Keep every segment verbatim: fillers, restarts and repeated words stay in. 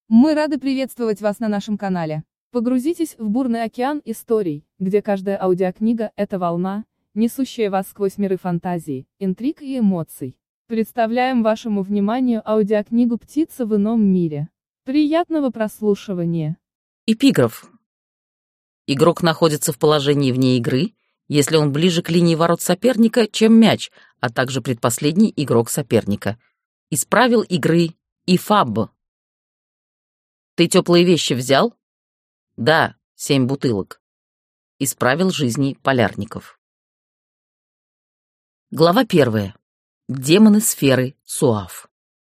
Мы рады приветствовать вас на нашем канале. Погрузитесь в бурный океан историй, где каждая аудиокнига – это волна, несущая вас сквозь миры фантазии, интриг и эмоций. Представляем вашему вниманию аудиокнигу «Птица в ином мире». Приятного прослушивания. Эпиграф. Игрок находится в положении вне игры, если он ближе к линии ворот соперника, чем мяч, а также предпоследний игрок соперника. Из правил игры ИФАБ. Ты теплые вещи взял? Да, семь бутылок. Из правил жизни полярников. Глава первая. Демоны сферы Суав.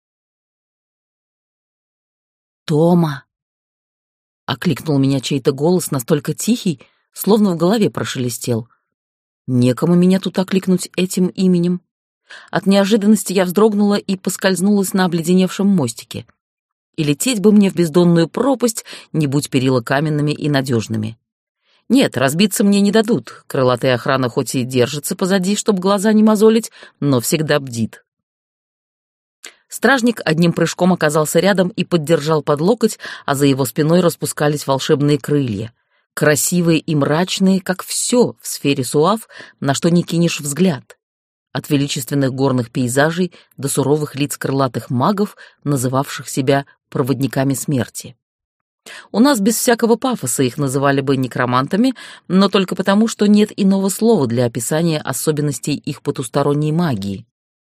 «Тома!» — окликнул меня чей-то голос, настолько тихий, словно в голове прошелестел. Некому меня тут окликнуть этим именем. От неожиданности я вздрогнула и поскользнулась на обледеневшем мостике. И лететь бы мне в бездонную пропасть, не будь перила каменными и надежными. Нет, разбиться мне не дадут. Крылатая охрана хоть и держится позади, чтобы глаза не мозолить, но всегда бдит. Стражник одним прыжком оказался рядом и поддержал под локоть, а за его спиной распускались волшебные крылья. Красивые и мрачные, как все в сфере Суав, на что не кинешь взгляд. От величественных горных пейзажей до суровых лиц крылатых магов, называвших себя проводниками смерти. У нас без всякого пафоса их называли бы некромантами, но только потому, что нет иного слова для описания особенностей их потусторонней магии.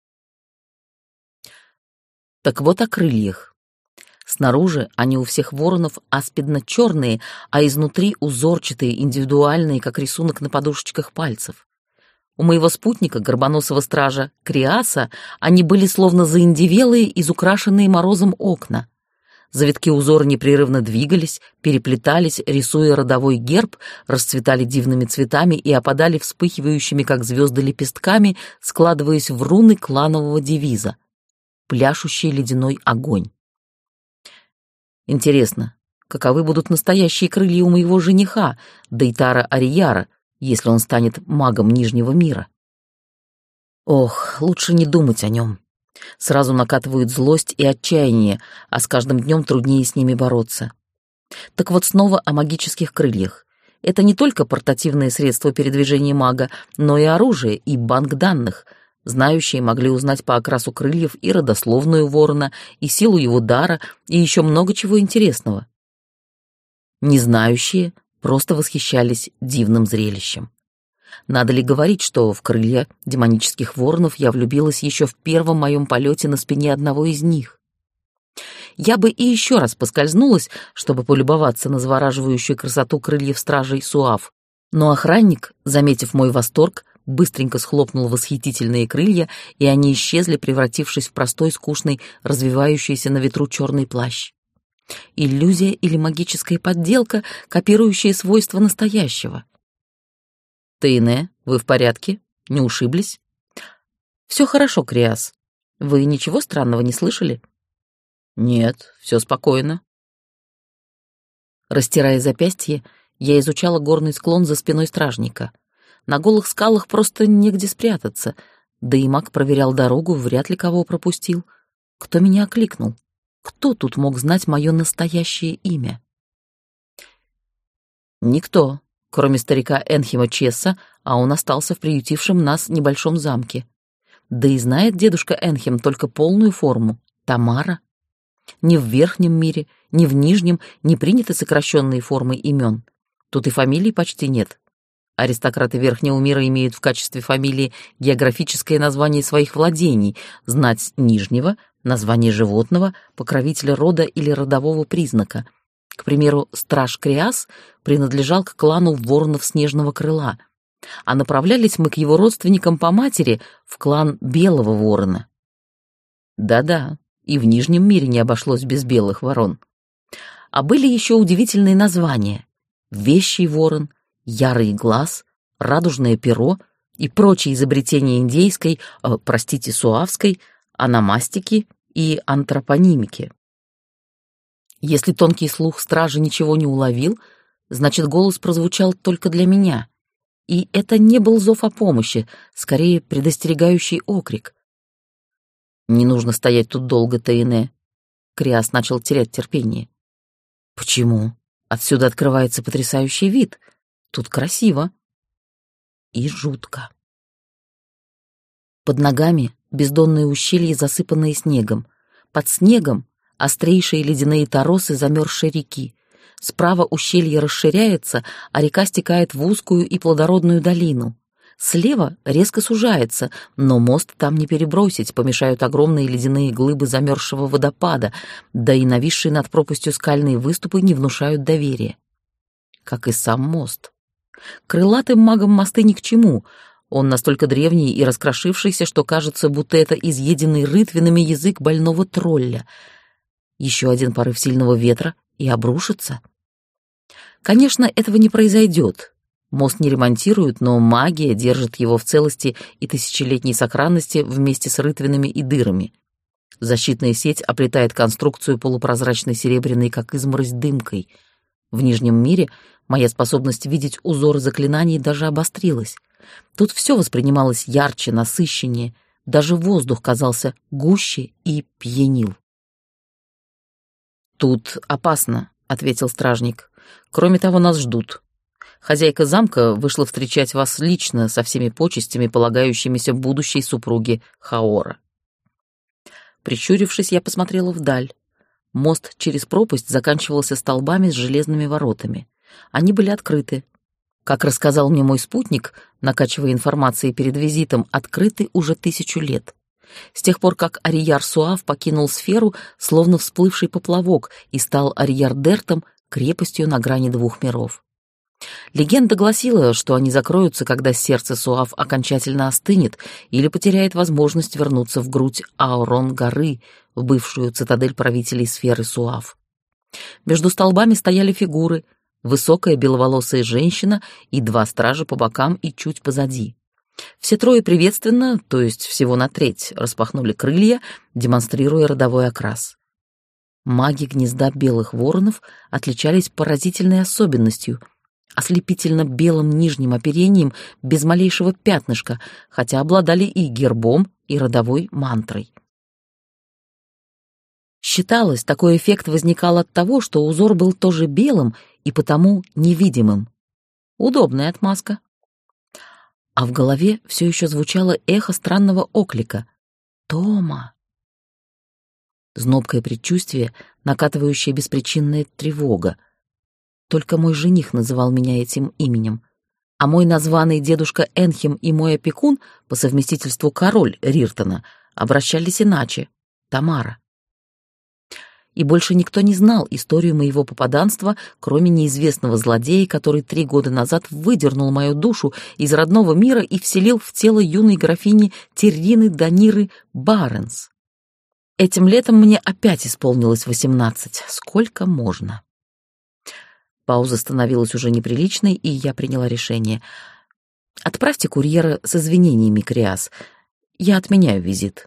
Так вот о крыльях. Снаружи они у всех воронов аспидно-черные, а изнутри узорчатые, индивидуальные, как рисунок на подушечках пальцев. У моего спутника, горбоносого стража Криаса, они были словно заиндевелые, изукрашенные морозом окна. Завитки узора непрерывно двигались, переплетались, рисуя родовой герб, расцветали дивными цветами и опадали вспыхивающими, как звезды, лепестками, складываясь в руны кланового девиза — пляшущий ледяной огонь. Интересно, каковы будут настоящие крылья у моего жениха, Дейтара Арияра, если он станет магом Нижнего мира? Ох, лучше не думать о нем. Сразу накатывают злость и отчаяние, а с каждым днем труднее с ними бороться. Так вот снова о магических крыльях. Это не только портативное средство передвижения мага, но и оружие и банк данных. Знающие могли узнать по окрасу крыльев и родословную ворона, и силу его дара, и еще много чего интересного. Незнающие просто восхищались дивным зрелищем. Надо ли говорить, что в крылья демонических воронов я влюбилась еще в первом моем полете на спине одного из них? Я бы и еще раз поскользнулась, чтобы полюбоваться на завораживающую красоту крыльев стражей Суав, но охранник, заметив мой восторг, быстренько схлопнул восхитительные крылья, и они исчезли, превратившись в простой, скучный, развивающийся на ветру черный плащ. Иллюзия или магическая подделка, копирующая свойства настоящего. Тейне, вы в порядке? Не ушиблись? Все хорошо, Криас. Вы ничего странного не слышали? Нет, все спокойно. Растирая запястье, я изучала горный склон за спиной стражника. На голых скалах просто негде спрятаться, да и маг проверял дорогу, вряд ли кого пропустил. Кто меня окликнул? Кто тут мог знать мое настоящее имя? Никто, кроме старика Энхима Чесса, а он остался в приютившем нас небольшом замке. Да и знает дедушка Энхим только полную форму — Тамара. Ни в верхнем мире, ни в нижнем не приняты сокращенные формы имен. Тут и фамилий почти нет. Аристократы верхнего мира имеют в качестве фамилии географическое название своих владений, знать нижнего — название животного, покровителя рода или родового признака. К примеру, страж Криас принадлежал к клану воронов Снежного крыла, а направлялись мы к его родственникам по матери в клан Белого ворона. Да-да, и в Нижнем мире не обошлось без белых ворон. А были еще удивительные названия: Вещий ворон, Ярый глаз, Радужное перо и прочие изобретения индейской, э, простите, суавской, ономастики и антропонимики. Если тонкий слух стражи ничего не уловил, значит, голос прозвучал только для меня. И это не был зов о помощи, скорее предостерегающий окрик. «Не нужно стоять тут долго, Тейне». Криас начал терять терпение. Почему? Отсюда открывается потрясающий вид. Тут красиво и жутко. Под ногами бездонные ущелья, засыпанные снегом. Под снегом острейшие ледяные торосы замерзшей реки. Справа ущелье расширяется, а река стекает в узкую и плодородную долину. Слева резко сужается, но мост там не перебросить, помешают огромные ледяные глыбы замерзшего водопада, да и нависшие над пропастью скальные выступы не внушают доверия. Как и сам мост. Крылатым магам мосты ни к чему. Он настолько древний и раскрошившийся, что кажется, будто это изъеденный рытвинами язык больного тролля. Еще один порыв сильного ветра и обрушится. Конечно, этого не произойдет. Мост не ремонтируют, но магия держит его в целости и тысячелетней сохранности вместе с рытвинами и дырами. Защитная сеть оплетает конструкцию полупрозрачной серебряной, как изморозь, дымкой. В Нижнем мире моя способность видеть узоры заклинаний даже обострилась. Тут все воспринималось ярче, насыщеннее, даже воздух казался гуще и пьянил. «Тут опасно», — ответил стражник. «Кроме того, нас ждут. Хозяйка замка вышла встречать вас лично со всеми почестями, полагающимися будущей супруге Хаора». Прищурившись, я посмотрела вдаль. Мост через пропасть заканчивался столбами с железными воротами. Они были открыты. Как рассказал мне мой спутник, накачивая информацией перед визитом, открыты уже тысячу лет. С тех пор, как Арияр-Суав покинул сферу, словно всплывший поплавок, и стал Арияр-Дертом, крепостью на грани двух миров. Легенда гласила, что они закроются, когда сердце Суав окончательно остынет или потеряет возможность вернуться в грудь Аурон-горы, в бывшую цитадель правителей сферы Суав. Между столбами стояли фигуры, высокая беловолосая женщина и два стража по бокам и чуть позади. Все трое приветственно, то есть всего на треть, распахнули крылья, демонстрируя родовой окрас. Маги гнезда белых воронов отличались поразительной особенностью — ослепительно белым нижним оперением без малейшего пятнышка, хотя обладали и гербом, и родовой мантрой. Считалось, такой эффект возникал от того, что узор был тоже белым и потому невидимым. Удобная отмазка. А в голове все еще звучало эхо странного оклика. «Тома!» Знобкое предчувствие, накатывающая беспричинная тревога. Только мой жених называл меня этим именем, а мой названный дедушка Энхим и мой опекун, по совместительству король Риртона, обращались иначе — Тамара. И больше никто не знал историю моего попаданства, кроме неизвестного злодея, который три года назад выдернул мою душу из родного мира и вселил в тело юной графини Террины Даниры Баренс. Этим летом мне опять исполнилось восемнадцать. Сколько можно? Пауза становилась уже неприличной, и я приняла решение. «Отправьте курьера с извинениями, Криас. Я отменяю визит».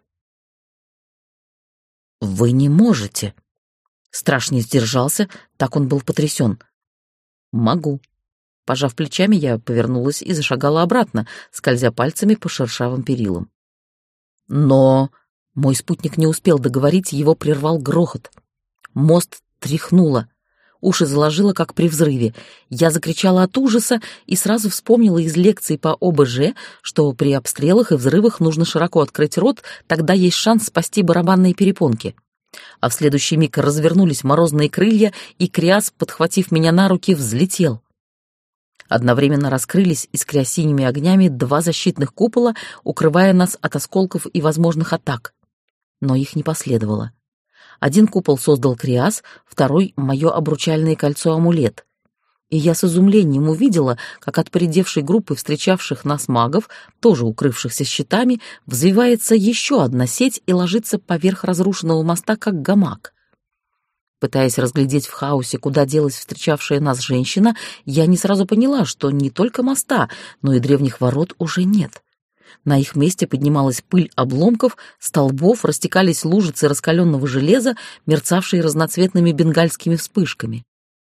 «Вы не можете». Страж не сдержался, так он был потрясен. «Могу». Пожав плечами, я повернулась и зашагала обратно, скользя пальцами по шершавым перилам. «Но...» Мой спутник не успел договорить, его прервал грохот. Мост тряхнуло. Уши заложило, как при взрыве. Я закричала от ужаса и сразу вспомнила из лекций по О Б Ж, что при обстрелах и взрывах нужно широко открыть рот, тогда есть шанс спасти барабанные перепонки. А в следующий миг развернулись морозные крылья, и Криас, подхватив меня на руки, взлетел. Одновременно раскрылись, искря синими огнями, два защитных купола, укрывая нас от осколков и возможных атак. Но их не последовало. Один купол создал Криас, второй — мое обручальное кольцо-амулет. И я с изумлением увидела, как от поредевшей группы встречавших нас магов, тоже укрывшихся щитами, взвивается еще одна сеть и ложится поверх разрушенного моста, как гамак. Пытаясь разглядеть в хаосе, куда делась встречавшая нас женщина, я не сразу поняла, что не только моста, но и древних ворот уже нет. На их месте поднималась пыль обломков, столбов, растекались лужицы раскаленного железа, мерцавшие разноцветными бенгальскими вспышками.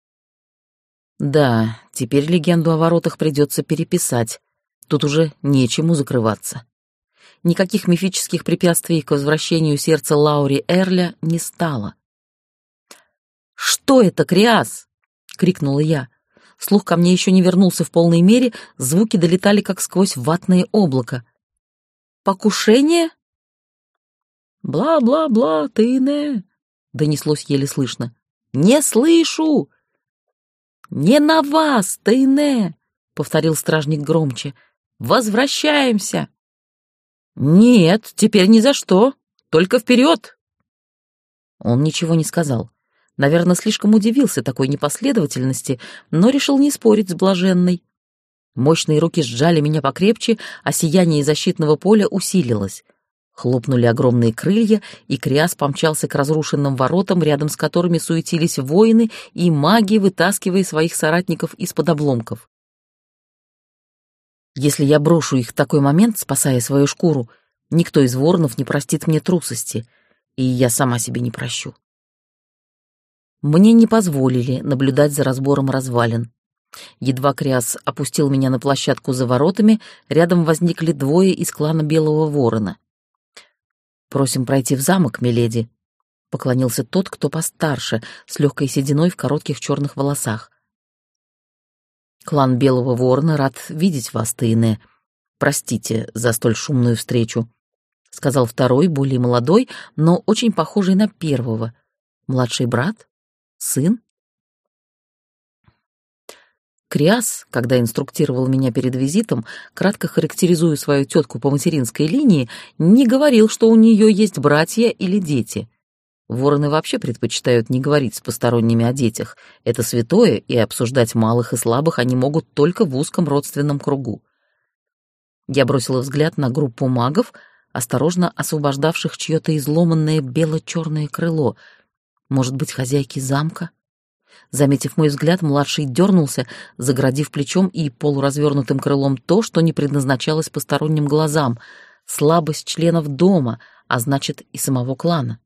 Да, теперь легенду о воротах придется переписать. Тут уже нечему закрываться. Никаких мифических препятствий к возвращению сердца Лаури Эрля не стало. «Что это, Криас?» — крикнула я. Слух ко мне еще не вернулся в полной мере, звуки долетали как сквозь ватное облако. «Покушение?» «Бла-бла-бла, ты не...» — донеслось еле слышно. «Не слышу!» «Не на вас, ты не!» — повторил стражник громче. «Возвращаемся!» «Нет, теперь ни за что! Только вперед!» Он ничего не сказал. Наверное, слишком удивился такой непоследовательности, но решил не спорить с блаженной. Мощные руки сжали меня покрепче, а сияние защитного поля усилилось. Хлопнули огромные крылья, и Криас помчался к разрушенным воротам, рядом с которыми суетились воины и маги, вытаскивая своих соратников из-под обломков. Если я брошу их в такой момент, спасая свою шкуру, никто из воронов не простит мне трусости, и я сама себе не прощу. Мне не позволили наблюдать за разбором развалин. Едва Криас опустил меня на площадку за воротами, рядом возникли двое из клана Белого Ворона. «Просим пройти в замок, миледи», — поклонился тот, кто постарше, с легкой сединой в коротких черных волосах. «Клан Белого Ворона рад видеть вас, Тейне. Простите за столь шумную встречу», — сказал второй, более молодой, но очень похожий на первого. «Младший брат? Сын?» Криас, когда инструктировал меня перед визитом, кратко характеризуя свою тетку по материнской линии, не говорил, что у нее есть братья или дети. Вороны вообще предпочитают не говорить с посторонними о детях. Это святое, и обсуждать малых и слабых они могут только в узком родственном кругу. Я бросила взгляд на группу магов, осторожно освобождавших чье-то изломанное бело-черное крыло. Может быть, хозяйки замка? Заметив мой взгляд, младший дернулся, заградив плечом и полуразвернутым крылом то, что не предназначалось посторонним глазам — слабость членов дома, а значит, и самого клана.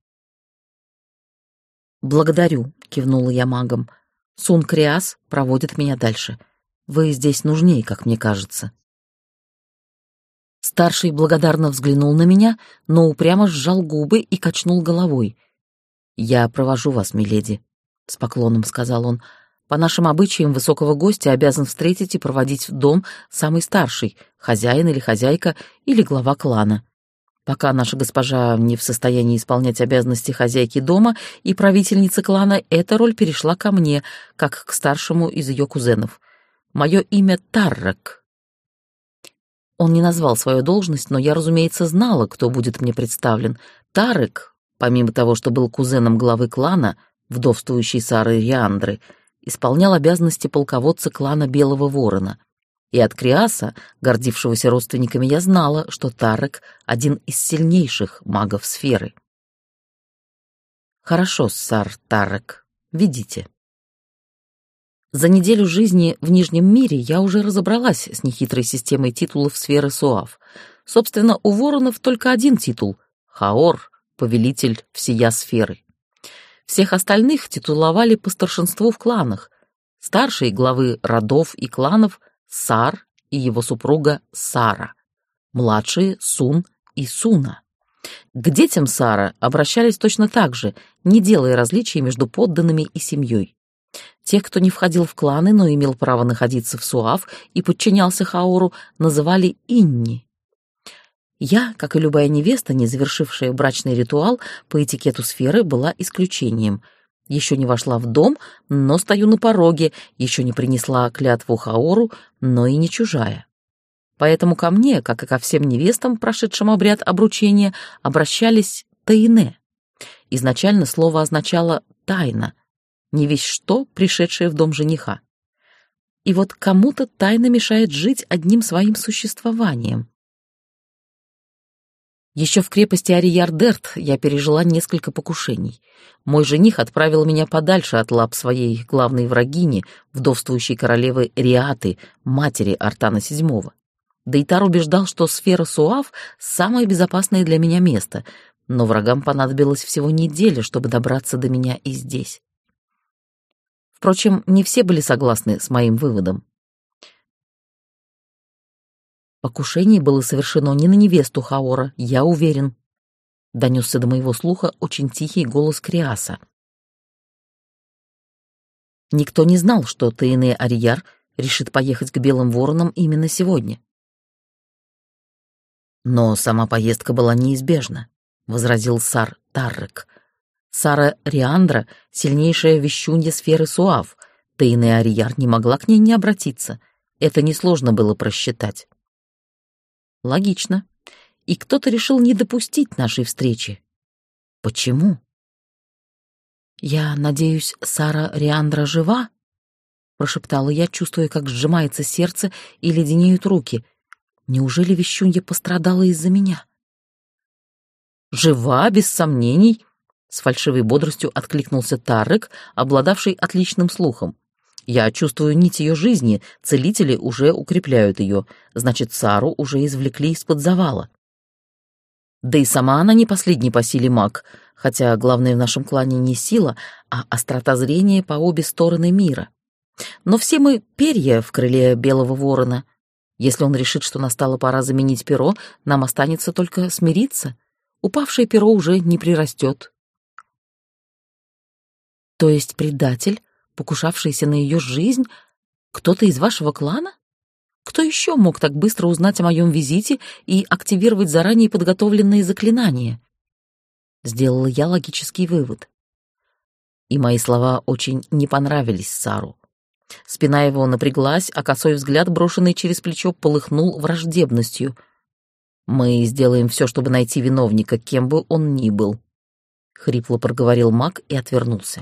«Благодарю», — кивнула я магом. «Сун Криас проводит меня дальше. Вы здесь нужнее, как мне кажется». Старший благодарно взглянул на меня, но упрямо сжал губы и качнул головой. «Я провожу вас, миледи», — с поклоном сказал он. «По нашим обычаям высокого гостя обязан встретить и проводить в дом самый старший, хозяин или хозяйка, или глава клана. Пока наша госпожа не в состоянии исполнять обязанности хозяйки дома и правительницы клана, эта роль перешла ко мне, как к старшему из ее кузенов. Мое имя Таррак». Он не назвал свою должность, но я, разумеется, знала, кто будет мне представлен. Таррак, помимо того, что был кузеном главы клана, вдовствующей Сары Риандры, исполнял обязанности полководца клана Белого Ворона. И от Криаса, гордившегося родственниками, я знала, что Таррак — один из сильнейших магов сферы. «Хорошо, сар Таррак, ведите». За неделю жизни в Нижнем мире я уже разобралась с нехитрой системой титулов сферы Суав. Собственно, у воронов только один титул — Хаор, повелитель всея сферы. Всех остальных титуловали по старшинству в кланах. Старшие главы родов и кланов — Сар и его супруга Сара. Младшие — Сун и Суна. К детям Сара обращались точно так же, не делая различий между подданными и семьей. Тех, кто не входил в кланы, но имел право находиться в Суав и подчинялся Хаору, называли Инни. Я, как и любая невеста, не завершившая брачный ритуал, по этикету сферы была исключением. Еще не вошла в дом, но стою на пороге, еще не принесла клятву Хаору, но и не чужая. Поэтому ко мне, как и ко всем невестам, прошедшим обряд обручения, обращались Тейне. Изначально слово означало «тайна», не весть что, пришедшее в дом жениха. И вот кому-то тайна мешает жить одним своим существованием. Еще в крепости Арияр-Дерт я пережила несколько покушений. Мой жених отправил меня подальше от лап своей главной врагини, вдовствующей королевы Риаты, матери Артана седьмого. Дейтар убеждал, что сфера Суав — самое безопасное для меня место, но врагам понадобилось всего неделя, чтобы добраться до меня и здесь. Впрочем, не все были согласны с моим выводом. Покушение было совершено не на невесту Хаора, я уверен. Донесся до моего слуха очень тихий голос Криаса. Никто не знал, что Тейне-Арияр решит поехать к Белым Воронам именно сегодня. «Но сама поездка была неизбежна», — возразил Сар Таррек. «Сара Риандра — сильнейшая вещунья сферы Суав. Тейне-Арияр не могла к ней не обратиться. Это несложно было просчитать». «Логично. И кто-то решил не допустить нашей встречи. Почему?» «Я надеюсь, Сара Риандра жива?» — прошептала я, чувствуя, как сжимается сердце и леденеют руки. «Неужели вещунья пострадала из-за меня?» «Жива, без сомнений», — с фальшивой бодростью откликнулся Таррек, обладавший отличным слухом. «Я чувствую нить ее жизни, целители уже укрепляют ее, значит, Сару уже извлекли из-под завала. Да и сама она не последний по силе маг, хотя главное в нашем клане не сила, а острота зрения по обе стороны мира. Но все мы перья в крыле Белого Ворона. Если он решит, что настала пора заменить перо, нам останется только смириться. Упавшее перо уже не прирастет». «То есть предатель, покушавшийся на ее жизнь, кто-то из вашего клана? Кто еще мог так быстро узнать о моем визите и активировать заранее подготовленные заклинания?» Сделала я логический вывод. И мои слова очень не понравились Сару. Спина его напряглась, а косой взгляд, брошенный через плечо, полыхнул враждебностью. «Мы сделаем все, чтобы найти виновника, кем бы он ни был», — хрипло проговорил маг и отвернулся.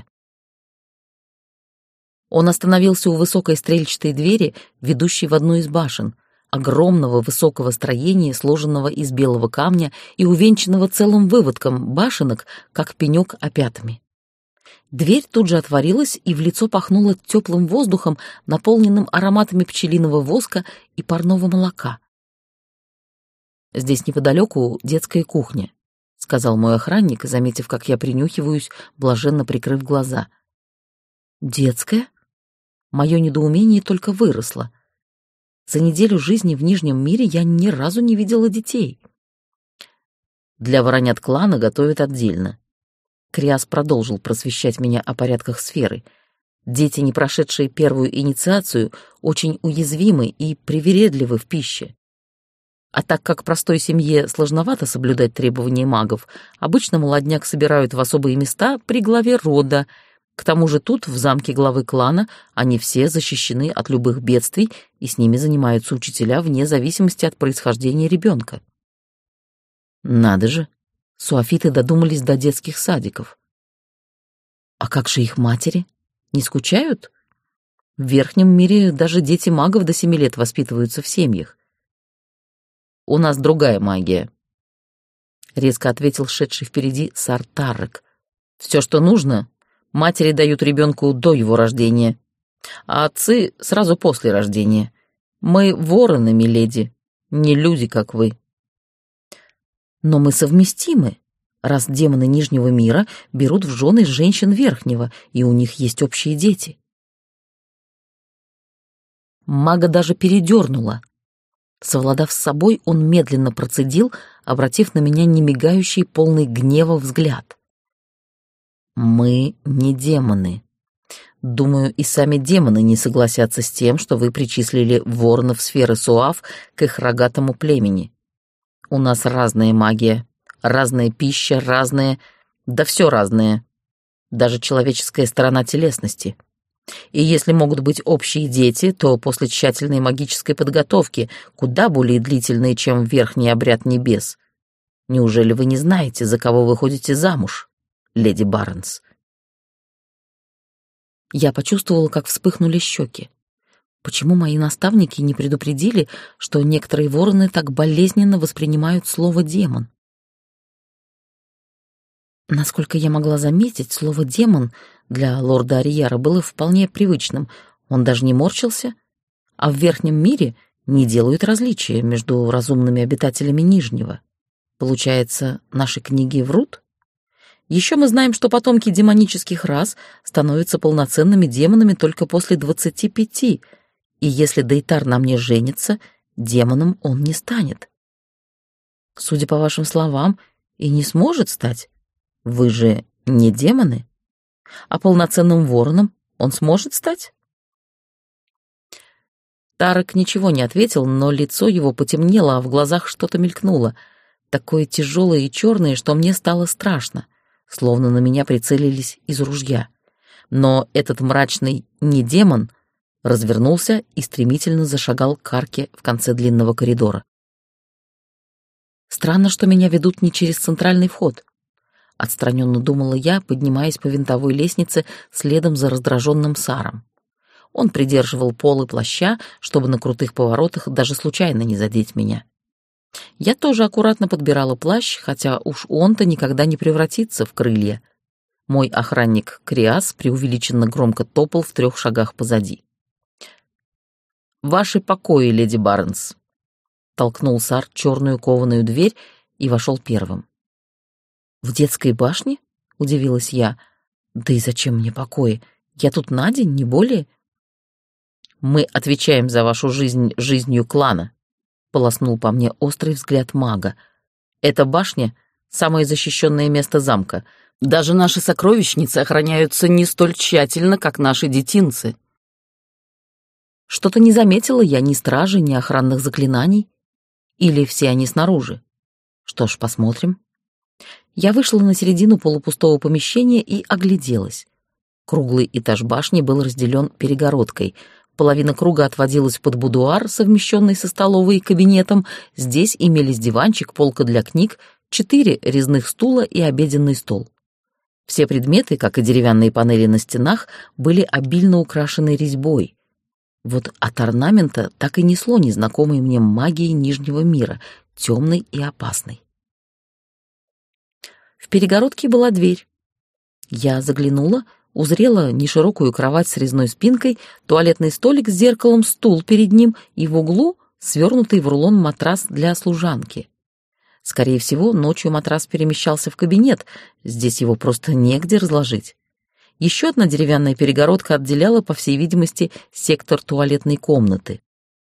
Он остановился у высокой стрельчатой двери, ведущей в одну из башен, огромного высокого строения, сложенного из белого камня и увенчанного целым выводком башенок, как пенек опятами. Дверь тут же отворилась, и в лицо пахнуло теплым воздухом, наполненным ароматами пчелиного воска и парного молока. «Здесь неподалеку детская кухня», — сказал мой охранник, заметив, как я принюхиваюсь, блаженно прикрыв глаза. «Детская?» Мое недоумение только выросло. За неделю жизни в Нижнем мире я ни разу не видела детей. «Для воронят клана готовят отдельно». Криас продолжил просвещать меня о порядках сферы. «Дети, не прошедшие первую инициацию, очень уязвимы и привередливы в пище. А так как простой семье сложновато соблюдать требования магов, обычно молодняк собирают в особые места при главе рода. К тому же тут, в замке главы клана, они все защищены от любых бедствий, и с ними занимаются учителя вне зависимости от происхождения ребенка». Надо же, суафиты додумались до детских садиков. А как же их матери? Не скучают? В верхнем мире даже дети магов до семи лет воспитываются в семьях. «У нас другая магия», — резко ответил шедший впереди Сар Таррек. «Все, что нужно, матери дают ребенку до его рождения, а отцы сразу после рождения. Мы вороны, миледи, не люди, как вы». «Но мы совместимы, раз демоны Нижнего мира берут в жены женщин Верхнего, и у них есть общие дети». Мага даже передернула. Совладав с собой, он медленно процедил, обратив на меня немигающий, полный гнева взгляд. «Мы не демоны. Думаю, и сами демоны не согласятся с тем, что вы причислили воронов сферы Суав к их рогатому племени. У нас разная магия, разная пища, разное... да все разное. Даже человеческая сторона телесности. И если могут быть общие дети, то после тщательной магической подготовки, куда более длительной, чем верхний обряд небес. Неужели вы не знаете, за кого вы ходите замуж, леди Барнс?» Я почувствовала, как вспыхнули щеки. Почему мои наставники не предупредили, что некоторые вороны так болезненно воспринимают слово «демон»? Насколько я могла заметить, слово «демон» для лорда Арияра было вполне привычным. Он даже не морщился, а в верхнем мире не делают различия между разумными обитателями Нижнего. Получается, наши книги врут? Еще мы знаем, что потомки демонических рас становятся полноценными демонами только после двадцати пяти, и если Дейтар на мне женится, демоном он не станет. Судя по вашим словам, и не сможет стать. Вы же не демоны? А полноценным вороном Он сможет стать?» Тарек ничего не ответил, но лицо его потемнело, а в глазах что-то мелькнуло. Такое тяжелое и черное, что мне стало страшно, словно на меня прицелились из ружья. Но этот мрачный не демон развернулся и стремительно зашагал к арке в конце длинного коридора. Странно, что меня ведут не через центральный вход. Отстраненно думала я, поднимаясь по винтовой лестнице следом за раздраженным Саром. Он придерживал полы плаща, чтобы на крутых поворотах даже случайно не задеть меня. Я тоже аккуратно подбирала плащ, хотя уж он-то никогда не превратится в крылья. Мой охранник Криас преувеличенно громко топал в трех шагах позади. «Ваши покои, леди Барнс», — толкнул Сар черную кованую дверь и вошел первым. «В детской башне?» — удивилась я. «Да и зачем мне покои? Я тут на день, не более». «Мы отвечаем за вашу жизнь жизнью клана», — полоснул по мне острый взгляд мага. «Эта башня — самое защищенное место замка. Даже наши сокровищницы охраняются не столь тщательно, как наши детинцы». Что-то не заметила я ни стражи, ни охранных заклинаний. Или все они снаружи? Что ж, посмотрим. Я вышла на середину полупустого помещения и огляделась. Круглый этаж башни был разделен перегородкой. Половина круга отводилась под будуар, совмещенный со столовой и кабинетом. Здесь имелись диванчик, полка для книг, четыре резных стула и обеденный стол. Все предметы, как и деревянные панели на стенах, были обильно украшены резьбой. Вот от орнамента так и несло незнакомой мне магией Нижнего мира, темной и опасной. В перегородке была дверь. Я заглянула, узрела неширокую кровать с резной спинкой, туалетный столик с зеркалом, стул перед ним и в углу свернутый в рулон матрас для служанки. Скорее всего, ночью матрас перемещался в кабинет, здесь его просто негде разложить. Еще одна деревянная перегородка отделяла, по всей видимости, сектор туалетной комнаты.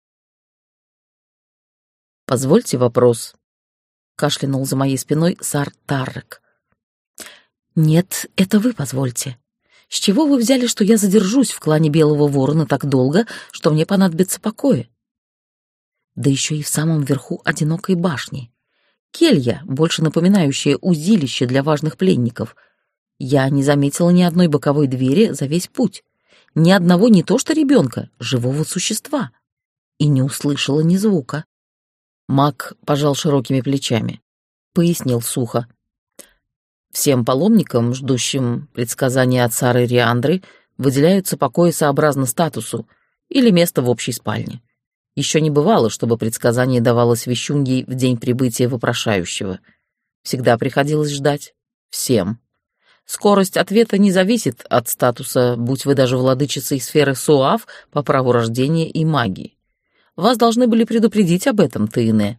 «Позвольте вопрос», — кашлянул за моей спиной Сар Таррек. «Нет, это вы позвольте. С чего вы взяли, что я задержусь в клане Белого Ворона так долго, что мне понадобится покоя? Да еще и в самом верху одинокой башни. Келья, больше напоминающая узилище для важных пленников. Я не заметила ни одной боковой двери за весь путь, ни одного не то что ребенка, живого существа, и не услышала ни звука». Маг пожал широкими плечами, пояснил сухо. «Всем паломникам, ждущим предсказания от Сары Риандры, выделяются покои сообразно статусу или место в общей спальне. Еще не бывало, чтобы предсказание давалось вещуньей в день прибытия вопрошающего. Всегда приходилось ждать. Всем. Скорость ответа не зависит от статуса, будь вы даже владычицей сферы Суав по праву рождения и магии. Вас должны были предупредить об этом, Тыне».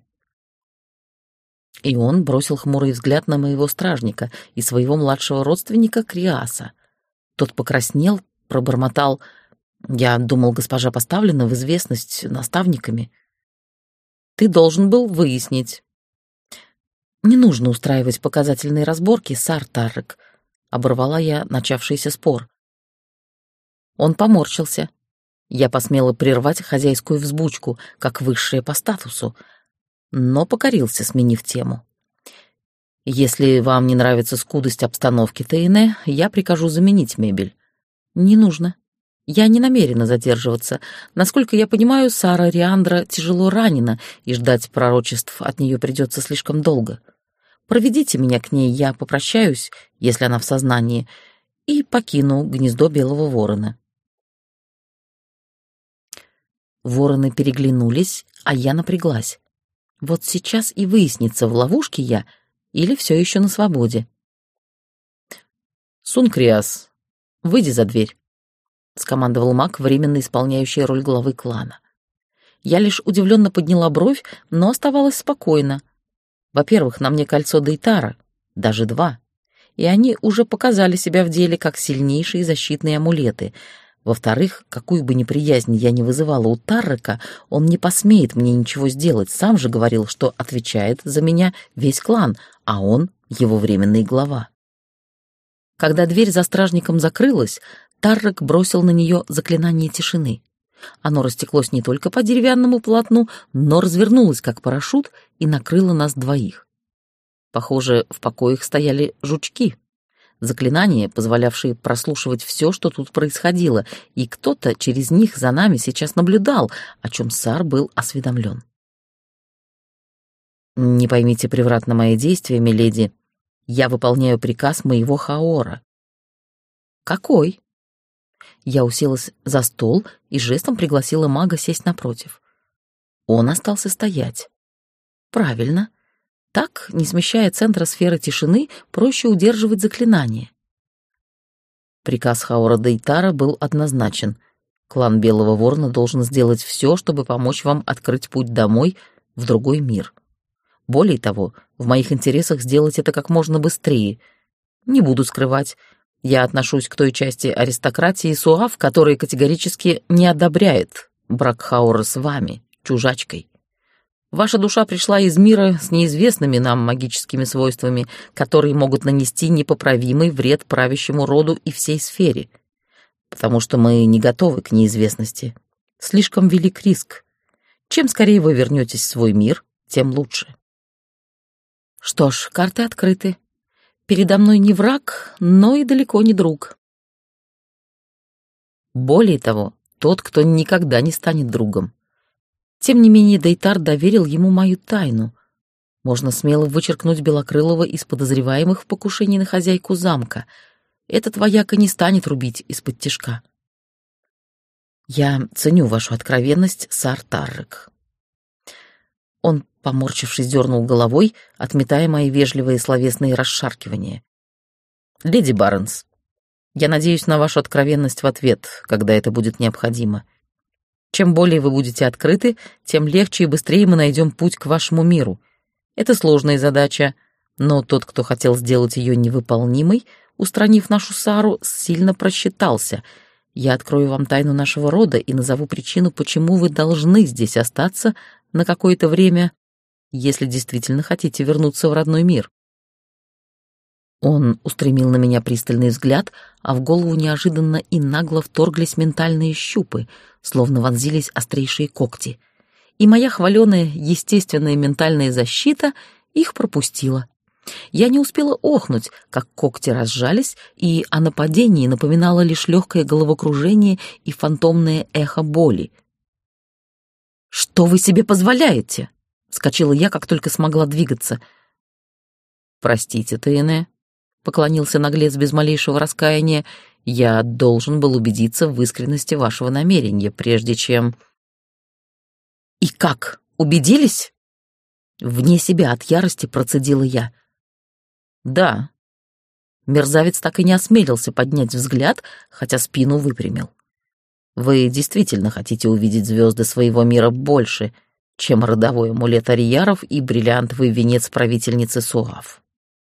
И он бросил хмурый взгляд на моего стражника и своего младшего родственника Криаса. Тот покраснел, пробормотал: «Я думал, госпожа поставлена в известность наставниками». «Ты должен был выяснить». «Не нужно устраивать показательные разборки, Сар Таррек», — оборвала я начавшийся спор. Он поморщился. Я посмела прервать хозяйскую взбучку, как высшая по статусу, но покорился, сменив тему. «Если вам не нравится скудость обстановки, Тейне, я прикажу заменить мебель». «Не нужно. Я не намерена задерживаться. Насколько я понимаю, Сара Риандра тяжело ранена, и ждать пророчеств от нее придется слишком долго. Проведите меня к ней, я попрощаюсь, если она в сознании, и покину гнездо Белого Ворона». Вороны переглянулись, а я напряглась. Вот сейчас и выяснится, в ловушке я или все еще на свободе. «Сункриас, выйди за дверь», — скомандовал маг, временно исполняющий роль главы клана. Я лишь удивленно подняла бровь, но оставалась спокойна. Во-первых, на мне кольцо Дейтара, даже два, и они уже показали себя в деле как сильнейшие защитные амулеты. Во-вторых, какую бы неприязнь я ни вызывала у Таррека, он не посмеет мне ничего сделать, сам же говорил, что отвечает за меня весь клан, а он — его временный глава. Когда дверь за стражником закрылась, Таррек бросил на нее заклинание тишины. Оно растеклось не только по деревянному полотну, но развернулось как парашют и накрыло нас двоих. Похоже, в покоях стояли жучки. Заклинания, позволявшие прослушивать все, что тут происходило, и кто-то через них за нами сейчас наблюдал, о чем Сар был осведомлен. «Не поймите превратно мои действия, миледи. Я выполняю приказ моего Хаора». «Какой?» Я уселась за стол и жестом пригласила мага сесть напротив. Он остался стоять. «Правильно. Так, не смещая центра сферы тишины, проще удерживать заклинание». Приказ Хаора Дейтара был однозначен. Клан Белого Ворона должен сделать все, чтобы помочь вам открыть путь домой, в другой мир. Более того, в моих интересах сделать это как можно быстрее. Не буду скрывать, я отношусь к той части аристократии Суав, которая категорически не одобряет брак Хаора с вами, чужачкой. Ваша душа пришла из мира с неизвестными нам магическими свойствами, которые могут нанести непоправимый вред правящему роду и всей сфере. Потому что мы не готовы к неизвестности. Слишком велик риск. Чем скорее вы вернетесь в свой мир, тем лучше. Что ж, карты открыты. Передо мной не враг, но и далеко не друг. Более того, тот, кто никогда не станет другом. Тем не менее, Дейтар доверил ему мою тайну. Можно смело вычеркнуть Белокрылова из подозреваемых в покушении на хозяйку замка. Этот вояка не станет рубить из-под тишка. Я ценю вашу откровенность, Сар Таррек. Он, поморщившись, дернул головой, отметая мои вежливые словесные расшаркивания. «Леди Барнс, я надеюсь на вашу откровенность в ответ, когда это будет необходимо. Чем более вы будете открыты, тем легче и быстрее мы найдем путь к вашему миру. Это сложная задача, но тот, кто хотел сделать ее невыполнимой, устранив нашу Сару, сильно просчитался. Я открою вам тайну нашего рода и назову причину, почему вы должны здесь остаться на какое-то время, если действительно хотите вернуться в родной мир». Он устремил на меня пристальный взгляд, а в голову неожиданно и нагло вторглись ментальные щупы, словно вонзились острейшие когти. И моя хваленая естественная ментальная защита их пропустила. Я не успела охнуть, как когти разжались, и о нападении напоминало лишь легкое головокружение и фантомное эхо боли. «Что вы себе позволяете?» — вскочила я, как только смогла двигаться. «Простите, Тейне», — поклонился наглец без малейшего раскаяния, — «я должен был убедиться в искренности вашего намерения, прежде чем...» «И как? Убедились?» Вне себя от ярости процедила я. «Да». Мерзавец так и не осмелился поднять взгляд, хотя спину выпрямил. «Вы действительно хотите увидеть звезды своего мира больше, чем родовой амулет Арияров и бриллиантовый венец правительницы Суав».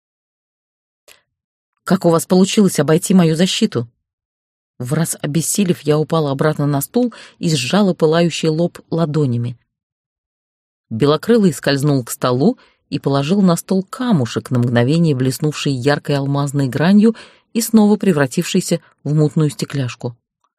«Как у вас получилось обойти мою защиту?» Враз обессилев, я упала обратно на стул и сжала пылающий лоб ладонями. Белокрылый скользнул к столу и положил на стол камушек, на мгновение блеснувший яркой алмазной гранью и снова превратившийся в мутную стекляшку.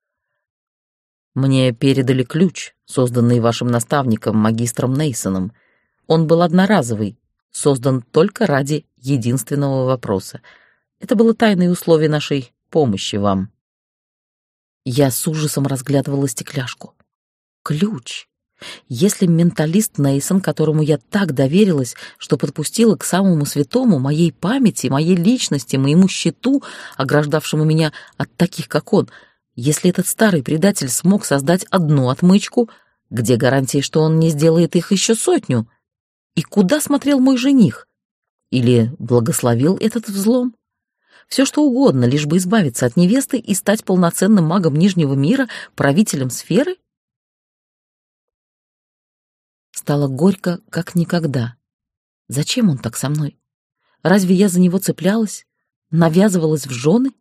«Мне передали ключ, созданный вашим наставником, магистром Нейсоном. Он был одноразовый, создан только ради единственного вопроса. Это было тайное условие нашей помощи вам». Я с ужасом разглядывала стекляшку. Ключ. Если менталист Нейсон, которому я так доверилась, что подпустила к самому святому, моей памяти, моей личности, моему щиту, ограждавшему меня от таких, как он, если этот старый предатель смог создать одну отмычку, где гарантия, что он не сделает их еще сотню? И куда смотрел мой жених? Или благословил этот взлом? Все что угодно, лишь бы избавиться от невесты и стать полноценным магом Нижнего мира, правителем сферы? Стало горько, как никогда. Зачем он так со мной? Разве я за него цеплялась? Навязывалась в жены?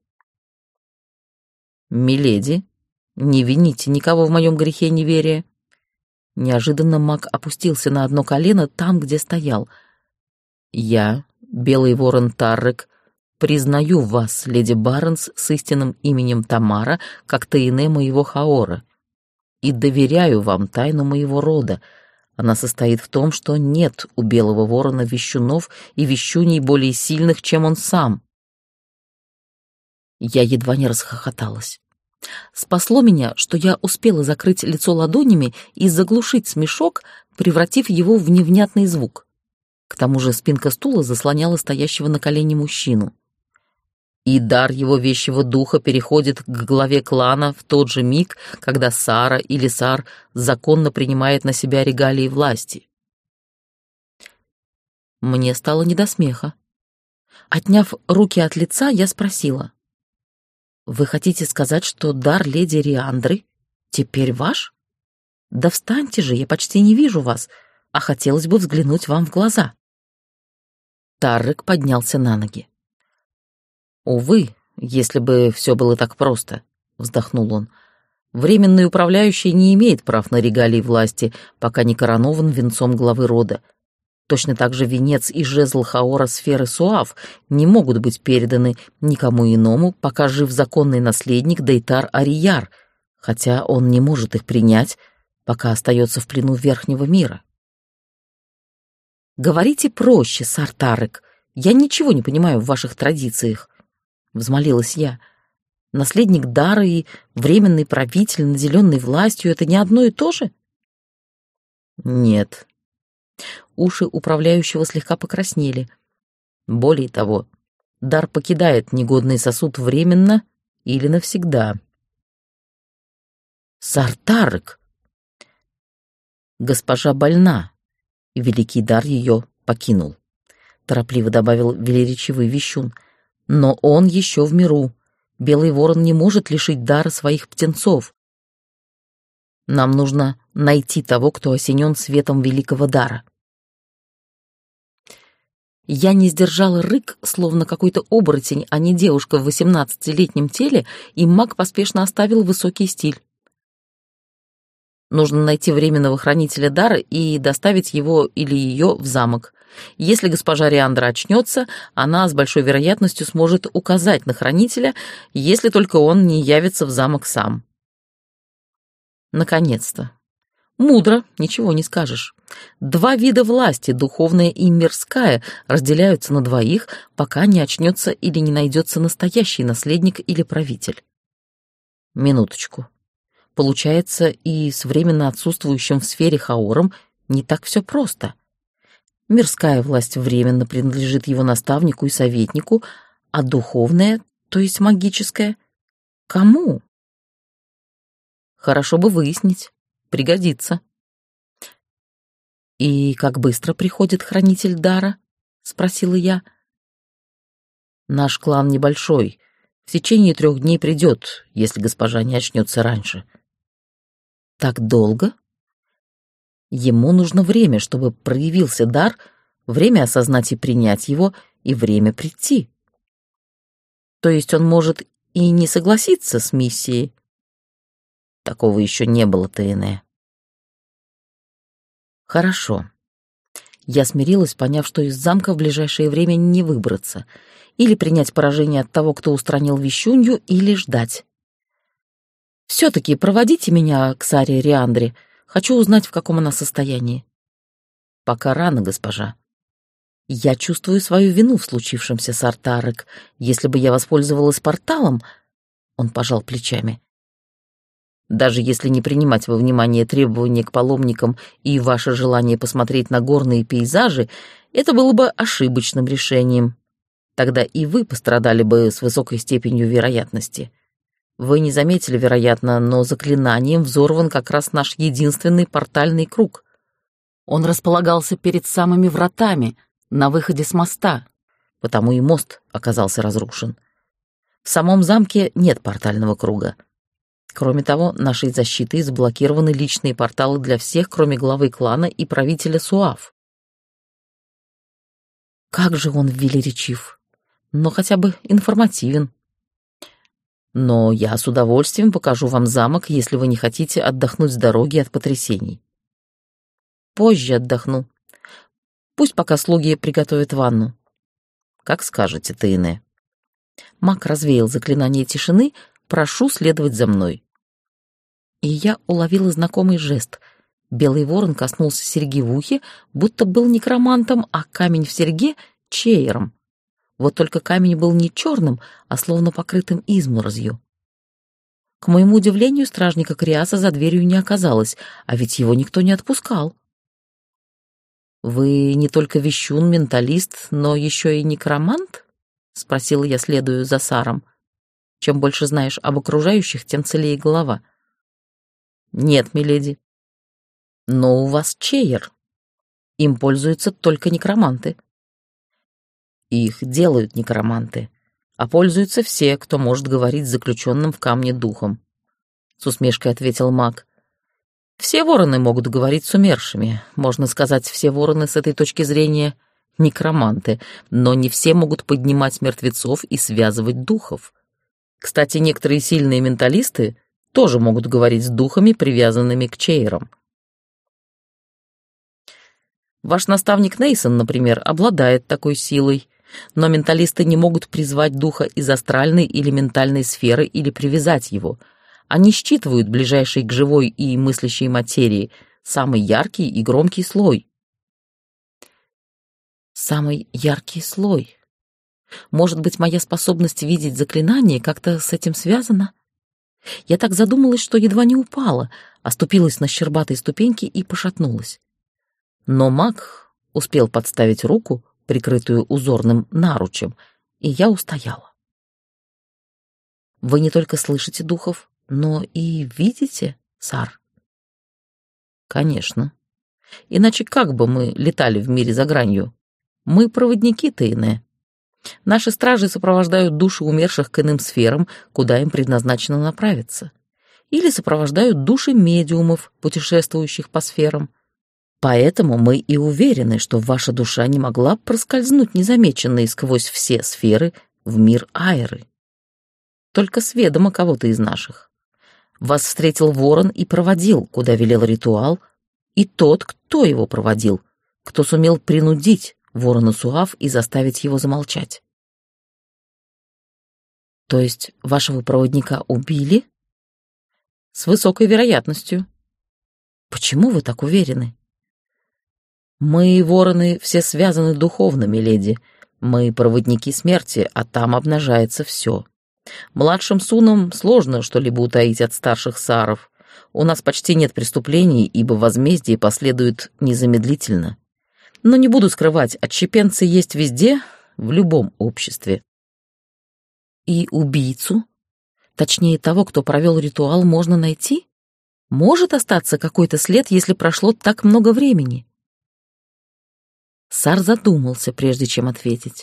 «Миледи, не вините никого в моем грехе неверия». Неожиданно маг опустился на одно колено там, где стоял. «Я, Белый Ворон Таррек, признаю вас, леди Барнс, с истинным именем Тамара, как Тейне моего Хаора, и доверяю вам тайну моего рода. Она состоит в том, что нет у Белого Ворона вещунов и вещуней более сильных, чем он сам». Я едва не расхохоталась. Спасло меня, что я успела закрыть лицо ладонями и заглушить смешок, превратив его в невнятный звук. К тому же спинка стула заслоняла стоящего на колене мужчину. И дар его вещего духа переходит к главе клана в тот же миг, когда Сара или Сар законно принимает на себя регалии власти. Мне стало не до смеха. Отняв руки от лица, я спросила: «Вы хотите сказать, что дар леди Риандры теперь ваш? Да встаньте же, я почти не вижу вас, а хотелось бы взглянуть вам в глаза». Таррек поднялся на ноги. «Увы, если бы все было так просто», — вздохнул он. «Временный управляющий не имеет прав на регалии власти, пока не коронован венцом главы рода. Точно так же венец и жезл Хаора сферы Суав не могут быть переданы никому иному, пока жив законный наследник Дейтар Арияр, хотя он не может их принять, пока остается в плену Верхнего мира». «Говорите проще, сар Таррек, я ничего не понимаю в ваших традициях», — взмолилась я. «Наследник дара и временный правитель, наделенный властью — это не одно и то же?» «Нет». Уши управляющего слегка покраснели. «Более того, дар покидает негодный сосуд временно или навсегда». «Сар Таррек!» «Госпожа больна, и великий дар ее покинул», — торопливо добавил велеречивый вещун. «Но он еще в миру. Белый ворон не может лишить дара своих птенцов. Нам нужно найти того, кто осенен светом великого дара». Я не сдержала рык, словно какой-то оборотень, а не девушка в восемнадцатилетнем теле, и маг поспешно оставил высокий стиль. «Нужно найти временного хранителя дара и доставить его или ее в замок. Если госпожа Риандра очнется, она с большой вероятностью сможет указать на хранителя, если только он не явится в замок сам». Наконец-то. Мудро, ничего не скажешь. Два вида власти, духовная и мирская, разделяются на двоих, пока не очнется или не найдется настоящий наследник или правитель. Минуточку. Получается, и с временно отсутствующим в сфере Хаором не так все просто. Мирская власть временно принадлежит его наставнику и советнику, а духовная, то есть магическая, кому? Хорошо бы выяснить. Пригодится. «И как быстро приходит хранитель дара?» — спросила я. «Наш клан небольшой. В течение трех дней придет, если госпожа не очнется раньше». «Так долго?» «Ему нужно время, чтобы проявился дар, время осознать и принять его, и время прийти. То есть он может и не согласиться с миссией?» Такого еще не было, Тейне. Хорошо. Я смирилась, поняв, что из замка в ближайшее время не выбраться. Или принять поражение от того, кто устранил вещунью, или ждать. Все-таки проводите меня к Саре Риандре. Хочу узнать, в каком она состоянии. Пока рано, госпожа. Я чувствую свою вину в случившемся, сар Таррек. Если бы я воспользовалась порталом... Он пожал плечами. Даже если не принимать во внимание требования к паломникам и ваше желание посмотреть на горные пейзажи, это было бы ошибочным решением. Тогда и вы пострадали бы с высокой степенью вероятности. Вы не заметили, вероятно, но заклинанием взорван как раз наш единственный портальный круг. Он располагался перед самыми вратами, на выходе с моста, потому и мост оказался разрушен. В самом замке нет портального круга. Кроме того, нашей защитой заблокированы личные порталы для всех, кроме главы клана и правителя Суав. Как же он велеречив, но хотя бы информативен. Но я с удовольствием покажу вам замок, если вы не хотите отдохнуть с дороги от потрясений. Позже отдохну. Пусть пока слуги приготовят ванну. Как скажете, Тейне. Маг развеял заклинание тишины. «Прошу следовать за мной». И я уловила знакомый жест. Белый ворон коснулся серьги в ухе, будто был некромантом, а камень в серьге — чеером. Вот только камень был не черным, а словно покрытым изморозью. К моему удивлению, стражника Криаса за дверью не оказалось, а ведь его никто не отпускал. «Вы не только вещун, менталист, но еще и некромант?» — спросила я, следуя за Саром. «Чем больше знаешь об окружающих, тем целее голова». «Нет, миледи. Но у вас чеер. Им пользуются только некроманты». «Их делают некроманты, а пользуются все, кто может говорить с заключенным в камне духом», — с усмешкой ответил маг. «Все вороны могут говорить с умершими. Можно сказать, все вороны с этой точки зрения — некроманты, но не все могут поднимать мертвецов и связывать духов. Кстати, некоторые сильные менталисты тоже могут говорить с духами, привязанными к чеерам. Ваш наставник Нейсон, например, обладает такой силой, но менталисты не могут призвать духа из астральной или ментальной сферы или привязать его. Они считывают ближайший к живой и мыслящей материи, самый яркий и громкий слой. Самый яркий слой. Может быть, моя способность видеть заклинания как-то с этим связана? Я так задумалась, что едва не упала, оступилась на щербатой ступеньке и пошатнулась. Но маг успел подставить руку, прикрытую узорным наручем, и я устояла. Вы не только слышите духов, но и видите, Сар? Конечно. Иначе как бы мы летали в мире за гранью? Мы проводники Тейне. Наши стражи сопровождают души умерших к иным сферам, куда им предназначено направиться. Или сопровождают души медиумов, путешествующих по сферам. Поэтому мы и уверены, что ваша душа не могла проскользнуть незамеченной сквозь все сферы в мир Айры. Только с ведома кого-то из наших. Вас встретил ворон и проводил, куда велел ритуал, и тот, кто его проводил, кто сумел принудить ворона Суав и заставить его замолчать. То есть вашего проводника убили? С высокой вероятностью. Почему вы так уверены? Мы, вороны, все связаны духовно, миледи. Мы проводники смерти, а там обнажается все. Младшим сунам сложно что-либо утаить от старших саров. У нас почти нет преступлений, ибо возмездие последует незамедлительно. Но не буду скрывать, отщепенцы есть везде, в любом обществе. И убийцу, точнее того, кто провел ритуал, можно найти? Может остаться какой-то след, если прошло так много времени? Сар задумался, прежде чем ответить.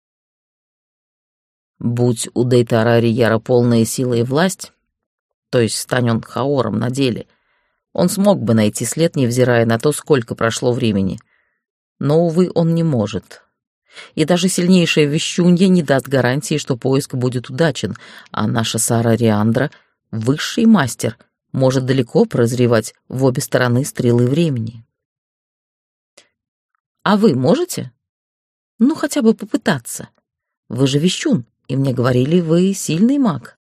Будь у Дейтара Арияра полная сила и власть, то есть стань он Хаором на деле, он смог бы найти след, невзирая на то, сколько прошло времени. Но, увы, он не может. И даже сильнейшая вещунья не даст гарантии, что поиск будет удачен, а наша Сара Риандра, высший мастер, может далеко прозревать в обе стороны стрелы времени. А вы можете? Ну, хотя бы попытаться. Вы же вещун, и мне говорили, вы сильный маг.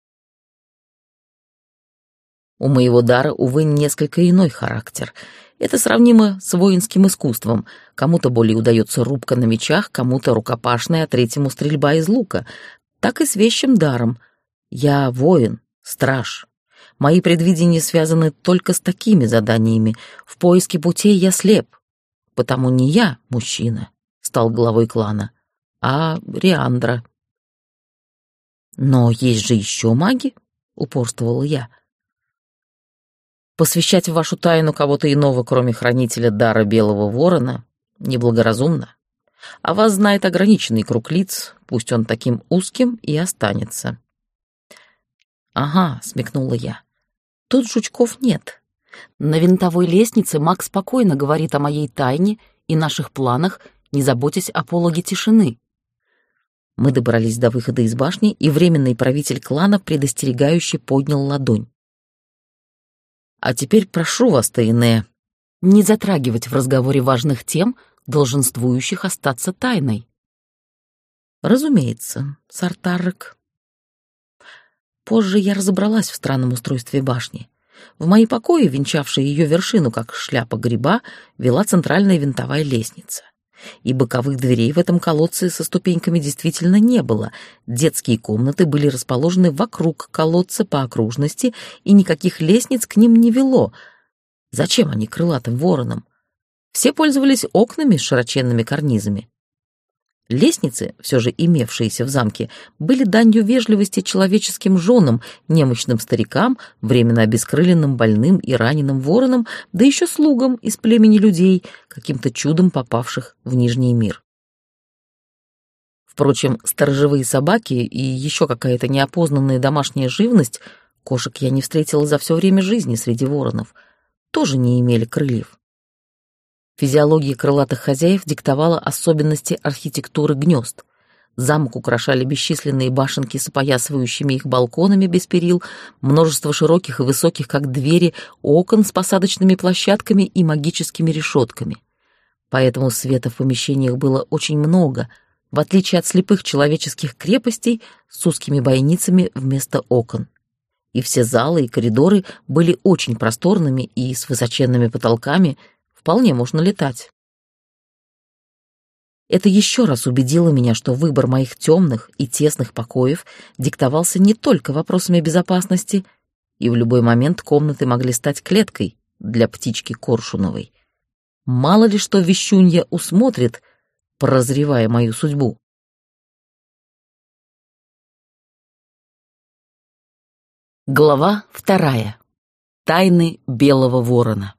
У моего дара, увы, несколько иной характер. Это сравнимо с воинским искусством. Кому-то более удается рубка на мечах, кому-то рукопашная, а третьему стрельба из лука. Так и с вещим даром. Я воин, страж. Мои предвидения связаны только с такими заданиями. В поиске путей я слеп. Потому не я, мужчина, стал главой клана, а Риандра. Но есть же еще маги, упорствовала я. Посвящать в вашу тайну кого-то иного, кроме хранителя дара Белого Ворона, неблагоразумно. А вас знает ограниченный круг лиц, пусть он таким узким и останется. Ага, смекнула я. Тут жучков нет. На винтовой лестнице маг спокойно говорит о моей тайне и наших планах, не заботясь о пологе тишины. Мы добрались до выхода из башни, и временный правитель клана предостерегающе поднял ладонь. А теперь прошу вас, Тейне, не затрагивать в разговоре важных тем, долженствующих остаться тайной. Разумеется, Сартаррек. Позже я разобралась в странном устройстве башни. В мои покои, венчавшие ее вершину, как шляпа гриба, вела центральная винтовая лестница. И боковых дверей в этом колодце со ступеньками действительно не было. Детские комнаты были расположены вокруг колодца по окружности, и никаких лестниц к ним не вело. Зачем они крылатым воронам? Все пользовались окнами с широченными карнизами. Лестницы, все же имевшиеся в замке, были данью вежливости человеческим женам, немощным старикам, временно обескрыленным больным и раненым воронам, да еще слугам из племени людей, каким-то чудом попавших в Нижний мир. Впрочем, сторожевые собаки и еще какая-то неопознанная домашняя живность, кошек я не встретила за все время жизни среди воронов, тоже не имели крыльев. Физиология крылатых хозяев диктовала особенности архитектуры гнезд. Замок украшали бесчисленные башенки с опоясывающими их балконами без перил, множество широких и высоких, как двери, окон с посадочными площадками и магическими решетками. Поэтому света в помещениях было очень много, в отличие от слепых человеческих крепостей с узкими бойницами вместо окон. И все залы и коридоры были очень просторными и с высоченными потолками. Вполне можно летать. Это еще раз убедило меня, что выбор моих темных и тесных покоев диктовался не только вопросами безопасности, и в любой момент комнаты могли стать клеткой для птички Коршуновой. Мало ли что вещунья усмотрит, прозревая мою судьбу. Глава вторая. Тайны Белого Ворона.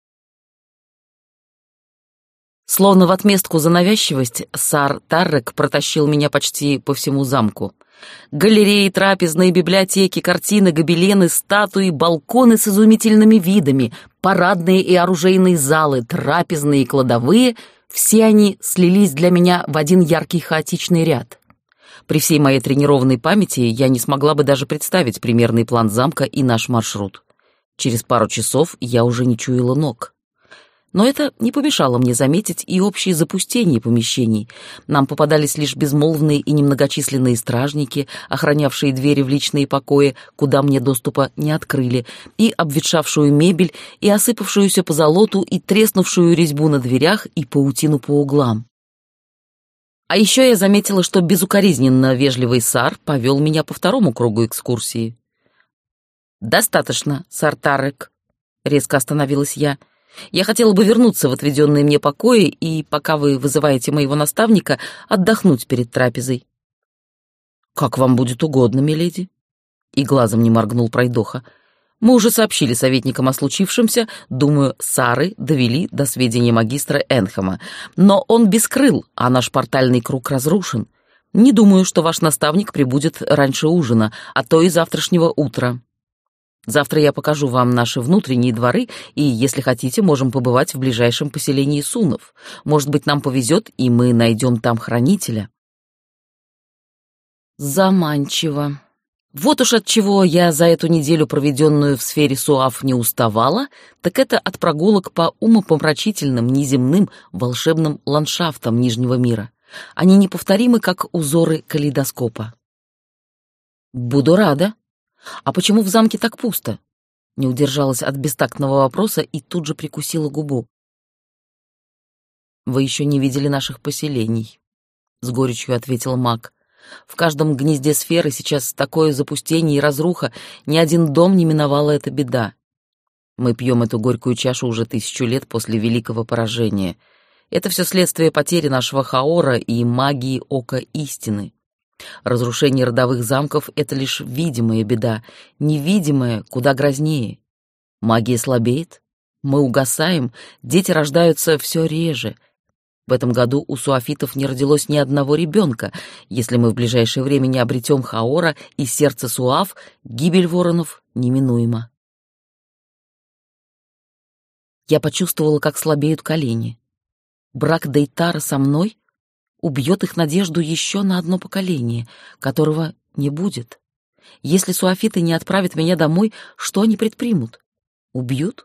Словно в отместку за навязчивость, сар Таррек протащил меня почти по всему замку. Галереи, трапезные, библиотеки, картины, гобелены, статуи, балконы с изумительными видами, парадные и оружейные залы, трапезные и кладовые — все они слились для меня в один яркий хаотичный ряд. При всей моей тренированной памяти я не смогла бы даже представить примерный план замка и наш маршрут. Через пару часов я уже не чуяла ног. Но это не помешало мне заметить и общее запустение помещений. Нам попадались лишь безмолвные и немногочисленные стражники, охранявшие двери в личные покои, куда мне доступа не открыли, и обветшавшую мебель, и осыпавшуюся позолоту, и треснувшую резьбу на дверях, и паутину по углам. А еще я заметила, что безукоризненно вежливый сар повел меня по второму кругу экскурсии. «Достаточно, сар Таррек», — резко остановилась я. «Я хотела бы вернуться в отведенные мне покои и, пока вы вызываете моего наставника, отдохнуть перед трапезой». «Как вам будет угодно, миледи», — и глазом не моргнул пройдоха. «Мы уже сообщили советникам о случившемся, думаю, сары довели до сведения магистра Энхема. Но он без крыл, а наш портальный круг разрушен. Не думаю, что ваш наставник прибудет раньше ужина, а то и завтрашнего утра. Завтра я покажу вам наши внутренние дворы, и, если хотите, можем побывать в ближайшем поселении Сунов. Может быть, нам повезет, и мы найдем там хранителя». Заманчиво. Вот уж от чего я за эту неделю, проведенную в сфере Суав, не уставала, так это от прогулок по умопомрачительным, неземным, волшебным ландшафтам Нижнего мира. Они неповторимы, как узоры калейдоскопа. «Буду рада. А почему в замке так пусто?» Не удержалась от бестактного вопроса и тут же прикусила губу. «Вы еще не видели наших поселений», — с горечью ответил маг. «В каждом гнезде сферы сейчас такое запустение и разруха, ни один дом не миновала эта беда. Мы пьем эту горькую чашу уже тысячу лет после великого поражения. Это все следствие потери нашего Хаора и магии Ока Истины. Разрушение родовых замков — это лишь видимая беда, невидимая куда грознее. Магия слабеет, мы угасаем, дети рождаются все реже. В этом году у суафитов не родилось ни одного ребенка. Если мы в ближайшее время не обретем Хаора и сердце Суав, гибель воронов неминуема». Я почувствовала, как слабеют колени. Брак Дейтара со мной убьет их надежду еще на одно поколение, которого не будет. Если суафиты не отправят меня домой, что они предпримут? Убьют?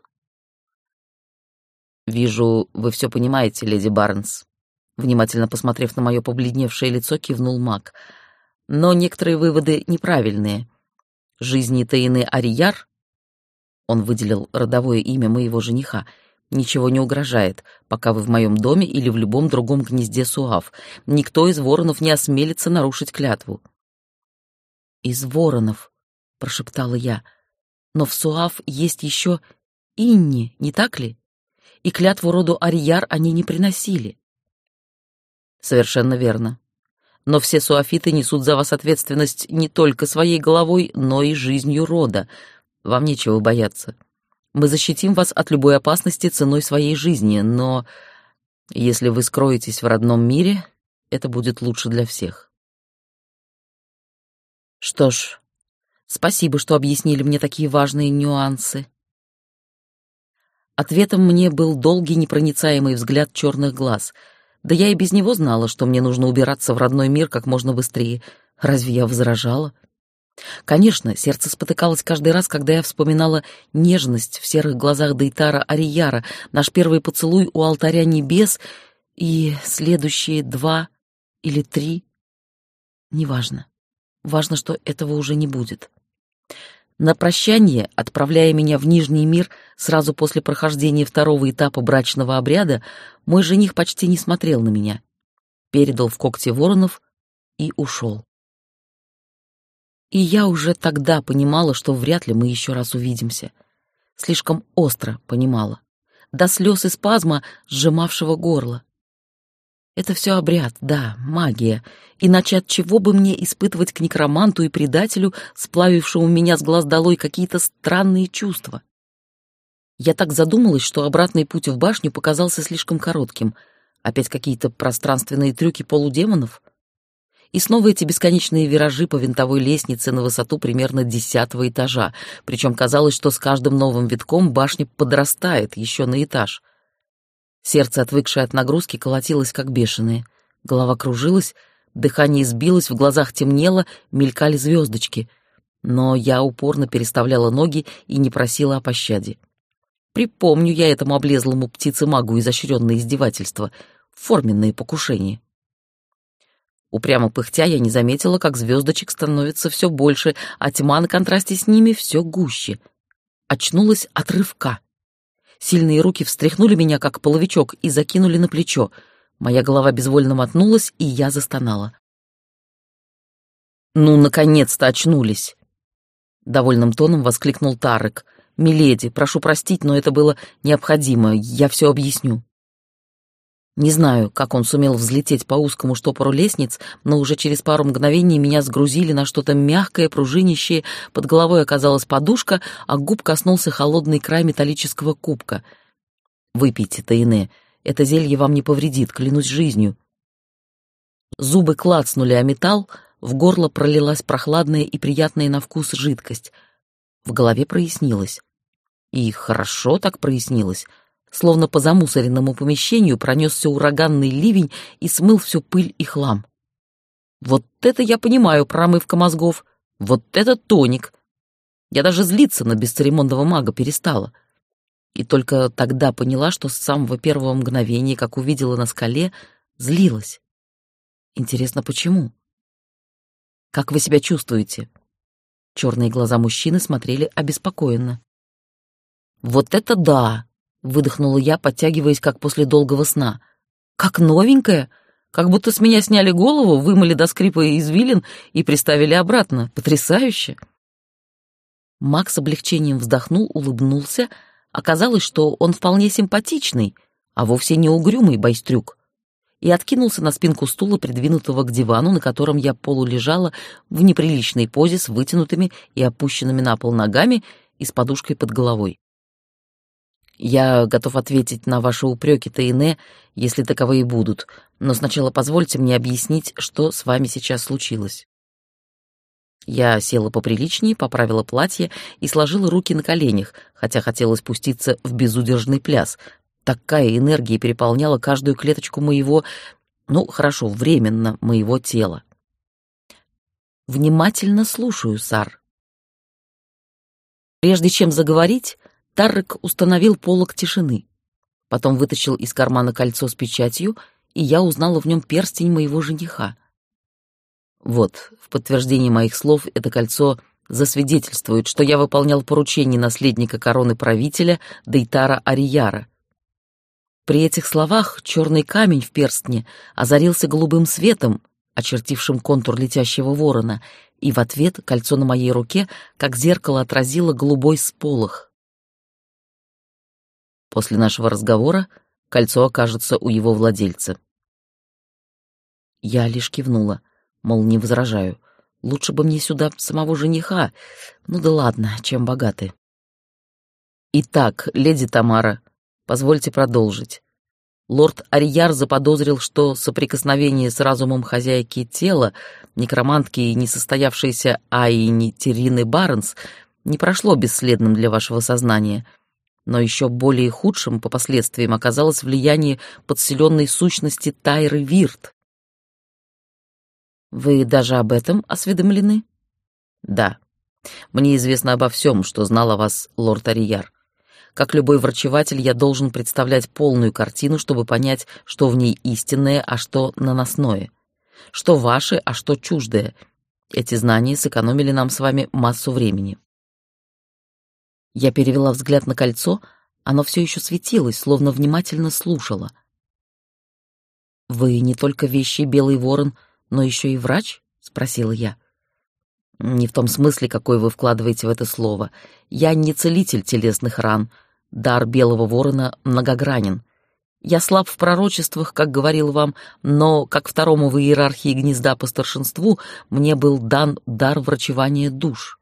«Вижу, вы все понимаете, леди Барнс», — внимательно посмотрев на мое побледневшее лицо, кивнул маг. «Но некоторые выводы неправильные. жизни Таины Арияр, он выделил родовое имя моего жениха, ничего не угрожает, пока вы в моем доме или в любом другом гнезде Суав. Никто из воронов не осмелится нарушить клятву. «Из воронов», — прошептала я, — «но в Суав есть еще Инни, не так ли? И клятву роду Арияр они не приносили». «Совершенно верно. Но все суафиты несут за вас ответственность не только своей головой, но и жизнью рода. Вам нечего бояться. Мы защитим вас от любой опасности ценой своей жизни, но если вы скроетесь в родном мире, это будет лучше для всех». Что ж, спасибо, что объяснили мне такие важные нюансы. Ответом мне был долгий непроницаемый взгляд черных глаз. Да я и без него знала, что мне нужно убираться в родной мир как можно быстрее. Разве я возражала? Конечно, сердце спотыкалось каждый раз, когда я вспоминала нежность в серых глазах Дейтара Арияра, наш первый поцелуй у алтаря небес и следующие два или три. Неважно. Важно, что этого уже не будет. На прощание, отправляя меня в Нижний мир сразу после прохождения второго этапа брачного обряда, мой жених почти не смотрел на меня, передал в когти воронов и ушел. И я уже тогда понимала, что вряд ли мы еще раз увидимся. Слишком остро понимала, до слез и спазма, сжимавшего горло. Это все обряд, да, магия. Иначе от чего бы мне испытывать к некроманту и предателю, сплавившему меня с глаз долой, какие-то странные чувства? Я так задумалась, что обратный путь в башню показался слишком коротким. Опять какие-то пространственные трюки полудемонов? И снова эти бесконечные виражи по винтовой лестнице на высоту примерно десятого этажа, причем казалось, что с каждым новым витком башня подрастает еще на этаж. Сердце, отвыкшее от нагрузки, колотилось как бешеное. Голова кружилась, дыхание сбилось, в глазах темнело, мелькали звездочки. Но я упорно переставляла ноги и не просила о пощаде. Припомню я этому облезлому птице-магу изощренное издевательство, форменные покушения. Упрямо пыхтя, я не заметила, как звездочек становится все больше, а тьма на контрасте с ними все гуще. Очнулась от рывка. Сильные руки встряхнули меня, как половичок, и закинули на плечо. Моя голова безвольно мотнулась, и я застонала. «Ну, наконец-то очнулись!» Довольным тоном воскликнул Тарек. «Миледи, прошу простить, но это было необходимо. Я все объясню». Не знаю, как он сумел взлететь по узкому штопору лестниц, но уже через пару мгновений меня сгрузили на что-то мягкое, пружинищее, под головой оказалась подушка, а губ коснулся холодный край металлического кубка. «Выпейте, Таине, это зелье вам не повредит, клянусь жизнью». Зубы клацнули о металл, в горло пролилась прохладная и приятная на вкус жидкость. В голове прояснилось. И хорошо так прояснилось. Словно по замусоренному помещению пронесся ураганный ливень и смыл всю пыль и хлам. Вот это я понимаю, промывка мозгов. Вот это тоник. Я даже злиться на бесцеремонного мага перестала. И только тогда поняла, что с самого первого мгновения, как увидела на скале, злилась. Интересно, почему? «Как вы себя чувствуете?» Черные глаза мужчины смотрели обеспокоенно. «Вот это да!» — выдохнула я, подтягиваясь, как после долгого сна. «Как новенькая! Как будто с меня сняли голову, вымыли до скрипа извилин и приставили обратно. Потрясающе!» Макс с облегчением вздохнул, улыбнулся. Оказалось, что он вполне симпатичный, а вовсе не угрюмый байстрюк. И откинулся на спинку стула, придвинутого к дивану, на котором я полулежала в неприличной позе с вытянутыми и опущенными на пол ногами и с подушкой под головой. «Я готов ответить на ваши упреки, Таине, если таковые будут, но сначала позвольте мне объяснить, что с вами сейчас случилось». Я села поприличнее, поправила платье и сложила руки на коленях, хотя хотела спуститься в безудержный пляс. Такая энергия переполняла каждую клеточку моего, ну, хорошо, временно моего тела. «Внимательно слушаю, Сар». Прежде чем заговорить, Таррек установил полог тишины. Потом вытащил из кармана кольцо с печатью, и я узнала в нем перстень моего жениха. Вот, в подтверждение моих слов, это кольцо засвидетельствует, что я выполнял поручение наследника короны правителя Дейтара Арияра. При этих словах черный камень в перстне озарился голубым светом, очертившим контур летящего ворона, и в ответ кольцо на моей руке, как зеркало, отразило голубой сполох. После нашего разговора кольцо окажется у его владельца. Я лишь кивнула, мол, не возражаю. Лучше бы мне сюда самого жениха. Ну да ладно, чем богаты. Итак, леди Тамара, позвольте продолжить. Лорд Арияр заподозрил, что соприкосновение с разумом хозяйки тела, некромантки и несостоявшейся Айни Терины Барнс не прошло бесследным для вашего сознания, но еще более худшим по последствиям оказалось влияние подселенной сущности Тайры Вирт. Вы даже об этом осведомлены? Да. Мне известно обо всем, что знал о вас лорд Арияр. Как любой врачеватель, я должен представлять полную картину, чтобы понять, что в ней истинное, а что наносное. Что ваше, а что чуждое. Эти знания сэкономили нам с вами массу времени. Я перевела взгляд на кольцо, оно все еще светилось, словно внимательно слушало. «Вы не только вещий белый ворон, но еще и врач?» — спросила я. «Не в том смысле, какой вы вкладываете в это слово. Я не целитель телесных ран. Дар белого ворона многогранен. Я слаб в пророчествах, как говорил вам, но, как второму в иерархии гнезда по старшинству, мне был дан дар врачевания душ».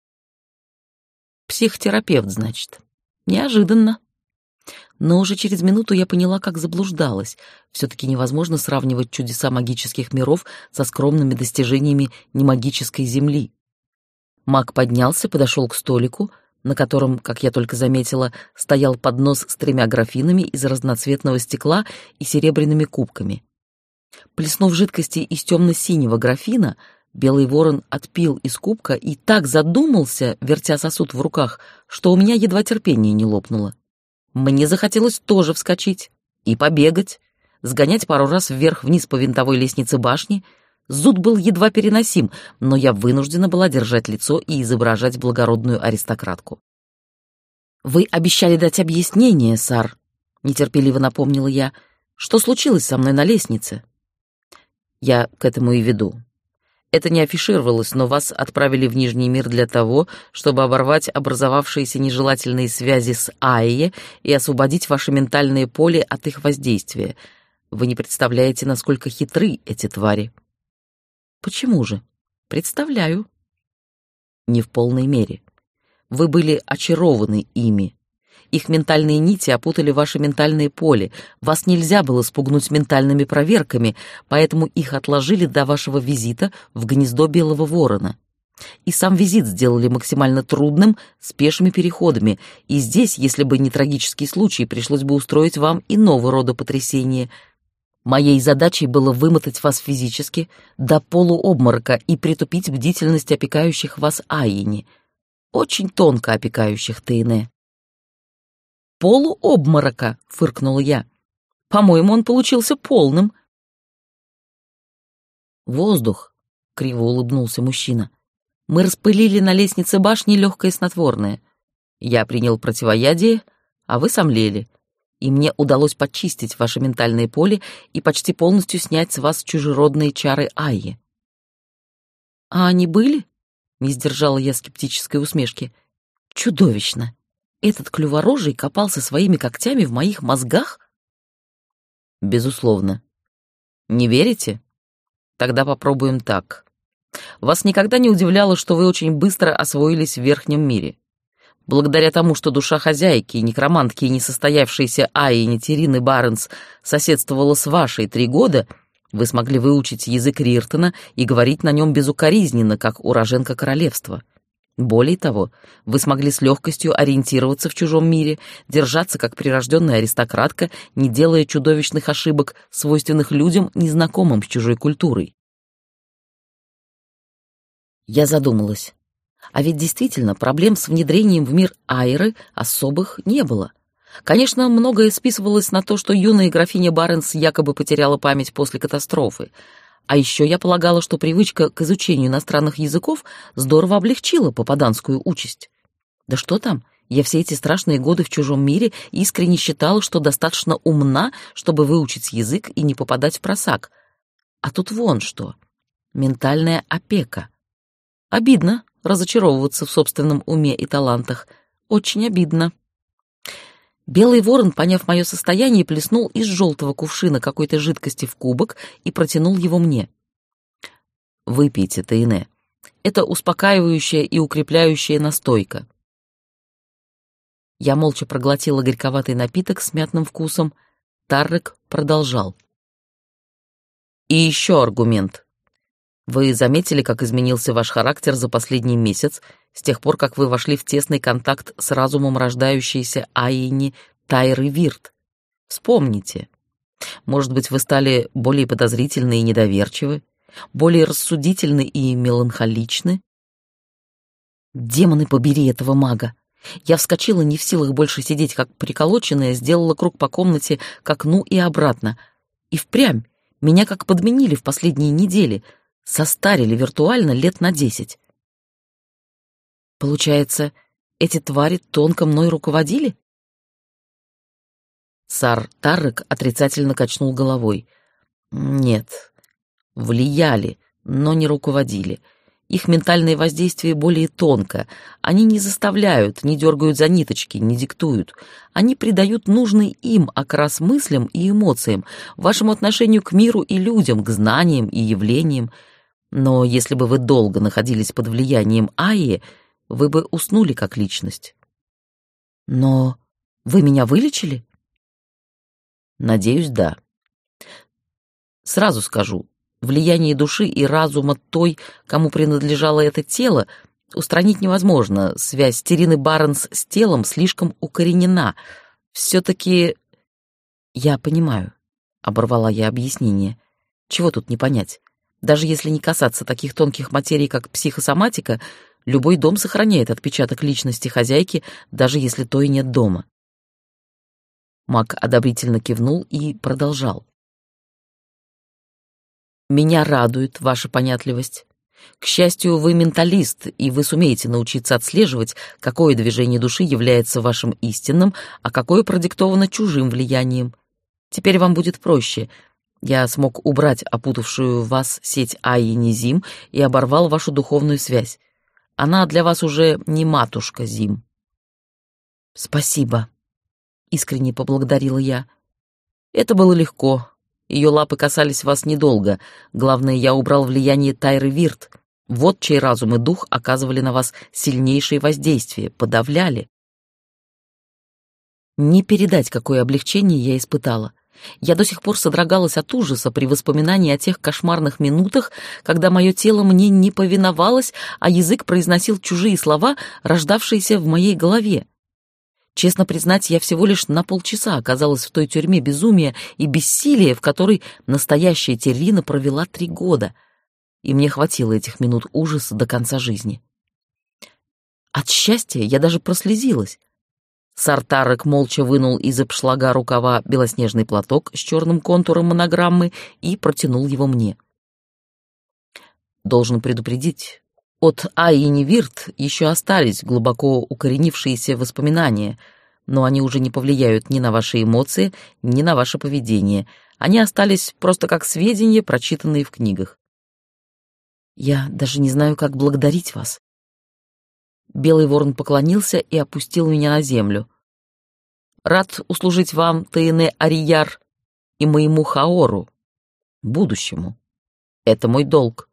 «Психотерапевт, значит. Неожиданно». Но уже через минуту я поняла, как заблуждалась. Все-таки невозможно сравнивать чудеса магических миров со скромными достижениями немагической земли. Маг поднялся, подошел к столику, на котором, как я только заметила, стоял поднос с тремя графинами из разноцветного стекла и серебряными кубками. Плеснув жидкости из темно-синего графина, белый ворон отпил из кубка и так задумался, вертя сосуд в руках, что у меня едва терпение не лопнуло. Мне захотелось тоже вскочить и побегать, сгонять пару раз вверх-вниз по винтовой лестнице башни. Зуд был едва переносим, но я вынуждена была держать лицо и изображать благородную аристократку. «Вы обещали дать объяснение, сар», — нетерпеливо напомнила я. «Что случилось со мной на лестнице?» «Я к этому и веду. Это не афишировалось, но вас отправили в Нижний мир для того, чтобы оборвать образовавшиеся нежелательные связи с Айе и освободить ваше ментальное поле от их воздействия. Вы не представляете, насколько хитры эти твари». «Почему же?» «Представляю». «Не в полной мере. Вы были очарованы ими. Их ментальные нити опутали ваше ментальное поле. Вас нельзя было спугнуть ментальными проверками, поэтому их отложили до вашего визита в гнездо Белого Ворона. И сам визит сделали максимально трудным, с пешими переходами, и здесь, если бы не трагический случай, пришлось бы устроить вам иного рода потрясение. Моей задачей было вымотать вас физически до полуобморока и притупить бдительность опекающих вас Айени, очень тонко опекающих Тейне. «Полуобморока», — фыркнула я. «По-моему, он получился полным». «Воздух», — криво улыбнулся мужчина. «Мы распылили на лестнице башни легкое снотворное. Я принял противоядие, а вы сомлели, и мне удалось почистить ваше ментальное поле и почти полностью снять с вас чужеродные чары Айи». «А они были?» — не сдержала я скептической усмешки. «Чудовищно! Этот клюворожий копался своими когтями в моих мозгах?» «Безусловно. Не верите? Тогда попробуем так. Вас никогда не удивляло, что вы очень быстро освоились в верхнем мире? Благодаря тому, что душа хозяйки, некромантки и несостоявшейся Айи Терины Барнс соседствовала с вашей три года, вы смогли выучить язык Риртона и говорить на нем безукоризненно, как уроженка королевства. Более того, вы смогли с легкостью ориентироваться в чужом мире, держаться как прирожденная аристократка, не делая чудовищных ошибок, свойственных людям, незнакомым с чужой культурой». Я задумалась. А ведь действительно проблем с внедрением в мир Айры особых не было. Конечно, многое списывалось на то, что юная графиня Барнс якобы потеряла память после катастрофы. А еще я полагала, что привычка к изучению иностранных языков здорово облегчила попаданскую участь. Да что там, я все эти страшные годы в чужом мире искренне считала, что достаточно умна, чтобы выучить язык и не попадать в просак. А тут вон что. Ментальная опека. Обидно разочаровываться в собственном уме и талантах. Очень обидно. Белый ворон, поняв мое состояние, плеснул из желтого кувшина какой-то жидкости в кубок и протянул его мне. «Выпейте, Тейне. Это успокаивающая и укрепляющая настойка». Я молча проглотила горьковатый напиток с мятным вкусом. Таррек продолжал. «И еще аргумент. Вы заметили, как изменился ваш характер за последний месяц, с тех пор, как вы вошли в тесный контакт с разумом рождающейся Айни Тайры Вирт? Вспомните. Может быть, вы стали более подозрительны и недоверчивы, более рассудительны и меланхоличны? Демоны побери этого мага! Я вскочила, не в силах больше сидеть, как приколоченная, сделала круг по комнате к окну и обратно. И впрямь, меня как подменили в последние недели, состарили виртуально лет на десять. Получается, эти твари тонко мной руководили? Сар Таррек отрицательно качнул головой. Нет, влияли, но не руководили. Их ментальное воздействие более тонко. Они не заставляют, не дергают за ниточки, не диктуют. Они придают нужный им окрас мыслям и эмоциям, вашему отношению к миру и людям, к знаниям и явлениям. Но если бы вы долго находились под влиянием Айи, вы бы уснули как личность. Но вы меня вылечили? Надеюсь, да. Сразу скажу, влияние души и разума той, кому принадлежало это тело, устранить невозможно. Связь Терины Барнс с телом слишком укоренена. Все-таки... Я понимаю, — оборвала я объяснение. Чего тут не понять? Даже если не касаться таких тонких материй, как психосоматика, любой дом сохраняет отпечаток личности хозяйки, даже если той нет дома. Маг одобрительно кивнул и продолжал. Меня радует ваша понятливость. К счастью, вы менталист, и вы сумеете научиться отслеживать, какое движение души является вашим истинным, а какое продиктовано чужим влиянием. Теперь вам будет проще. Я смог убрать опутавшую вас сеть Айи Низим и оборвал вашу духовную связь. Она для вас уже не матушка Зим. Спасибо, искренне поблагодарила я. Это было легко. Ее лапы касались вас недолго. Главное, я убрал влияние Тайры Вирт. Вот чей разум и дух оказывали на вас сильнейшее воздействие, подавляли. Не передать, какое облегчение я испытала. Я до сих пор содрогалась от ужаса при воспоминании о тех кошмарных минутах, когда мое тело мне не повиновалось, а язык произносил чужие слова, рождавшиеся в моей голове. Честно признать, я всего лишь на полчаса оказалась в той тюрьме безумия и бессилия, в которой настоящая Террина провела три года, и мне хватило этих минут ужаса до конца жизни. От счастья я даже прослезилась. Сар Таррек молча вынул из обшлага рукава белоснежный платок с черным контуром монограммы и протянул его мне. Должен предупредить, от Айни Вирт еще остались глубоко укоренившиеся воспоминания, но они уже не повлияют ни на ваши эмоции, ни на ваше поведение. Они остались просто как сведения, прочитанные в книгах. Я даже не знаю, как благодарить вас. Белый ворон поклонился и опустил меня на землю. Рад услужить вам, Тейне Арияр, и моему Хаору, будущему. Это мой долг.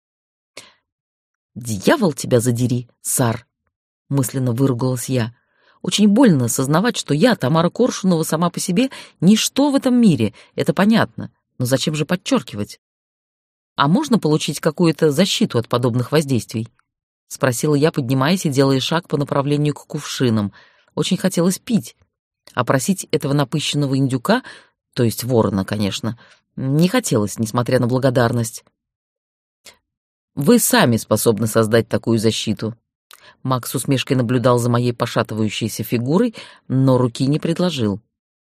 «Дьявол тебя задери, Сар!» — мысленно выругалась я. «Очень больно сознавать, что я, Тамара Коршунова, сама по себе ничто в этом мире, это понятно, но зачем же подчеркивать? А можно получить какую-то защиту от подобных воздействий?» — спросила я, поднимаясь и делая шаг по направлению к кувшинам. Очень хотелось пить, а просить этого напыщенного индюка, то есть ворона, конечно, не хотелось, несмотря на благодарность. «Вы сами способны создать такую защиту». Маг с усмешкой наблюдал за моей пошатывающейся фигурой, но руки не предложил.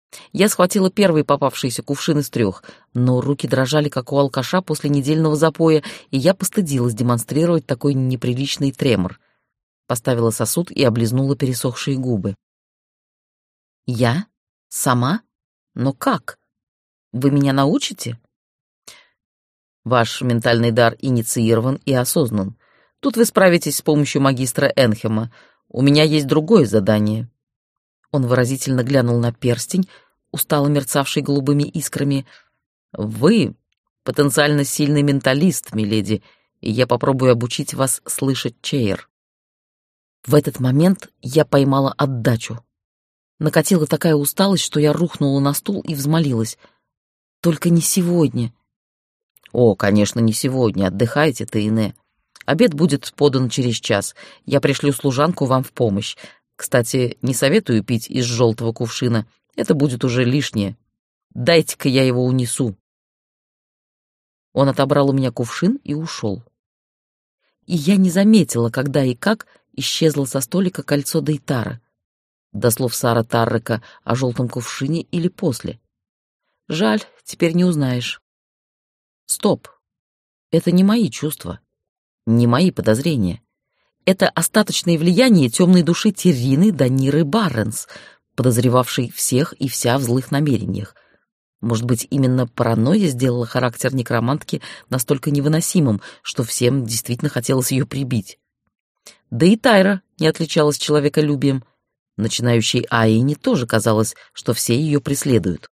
Я схватила первый попавшийся кувшин из трех, но руки дрожали, как у алкаша после недельного запоя, и я постыдилась демонстрировать такой неприличный тремор. Поставила сосуд и облизнула пересохшие губы. «Я? Сама? Но как? Вы меня научите?» «Ваш ментальный дар инициирован и осознан. Тут вы справитесь с помощью магистра Энхема. У меня есть другое задание». Он выразительно глянул на перстень, устало мерцавший голубыми искрами. «Вы потенциально сильный менталист, миледи, и я попробую обучить вас слышать Чейр». В этот момент я поймала отдачу. Накатила такая усталость, что я рухнула на стул и взмолилась. «Только не сегодня». «О, конечно, не сегодня. Отдыхайте, Тейне. Обед будет подан через час. Я пришлю служанку вам в помощь. Кстати, не советую пить из желтого кувшина. Это будет уже лишнее. Дайте-ка я его унесу». Он отобрал у меня кувшин и ушел. И я не заметила, когда и как исчезло со столика кольцо Дейтара. До слов Сара Таррека о желтом кувшине или после. Жаль, теперь не узнаешь. Стоп. Это не мои чувства, не мои подозрения. Это остаточное влияние темной души Тирины Даниры Барренс, подозревавшей всех и вся в злых намерениях. Может быть, именно паранойя сделала характер некромантки настолько невыносимым, что всем действительно хотелось ее прибить. Да и Тайра не отличалась человеколюбием. Начинающей Аине тоже казалось, что все ее преследуют.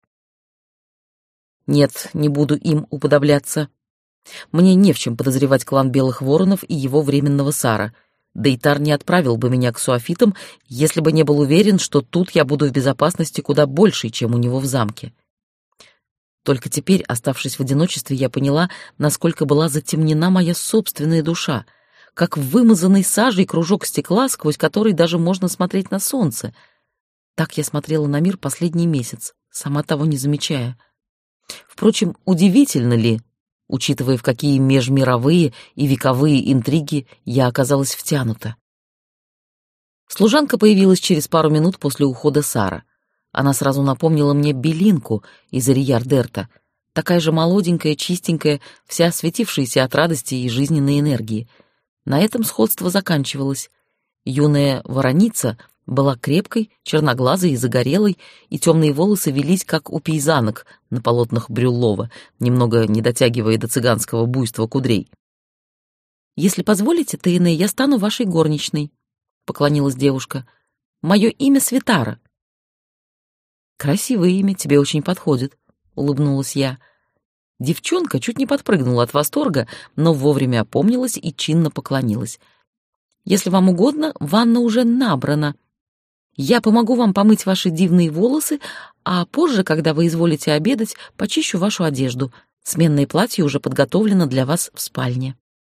Нет, не буду им уподобляться. Мне не в чем подозревать клан Белых Воронов и его временного Сара. Дейтар не отправил бы меня к суафитам, если бы не был уверен, что тут я буду в безопасности куда большей, чем у него в замке. Только теперь, оставшись в одиночестве, я поняла, насколько была затемнена моя собственная душа, как вымазанный сажей кружок стекла, сквозь который даже можно смотреть на солнце. Так я смотрела на мир последний месяц, сама того не замечая. Впрочем, удивительно ли, учитывая, в какие межмировые и вековые интриги я оказалась втянута. Служанка появилась через пару минут после ухода Сара. Она сразу напомнила мне Белинку из Ариярдерта, такая же молоденькая, чистенькая, вся светившаяся от радости и жизненной энергии. На этом сходство заканчивалось. Юная вороница была крепкой, черноглазой и загорелой, и темные волосы велись, как у пейзанок на полотнах Брюллова, немного не дотягивая до цыганского буйства кудрей. «Если позволите, Тейне, я стану вашей горничной», — поклонилась девушка. «Мое имя Светара». «Красивое имя, тебе очень подходит», — улыбнулась я. Девчонка чуть не подпрыгнула от восторга, но вовремя опомнилась и чинно поклонилась. «Если вам угодно, ванна уже набрана. Я помогу вам помыть ваши дивные волосы, а позже, когда вы изволите обедать, почищу вашу одежду. Сменное платье уже подготовлено для вас в спальне».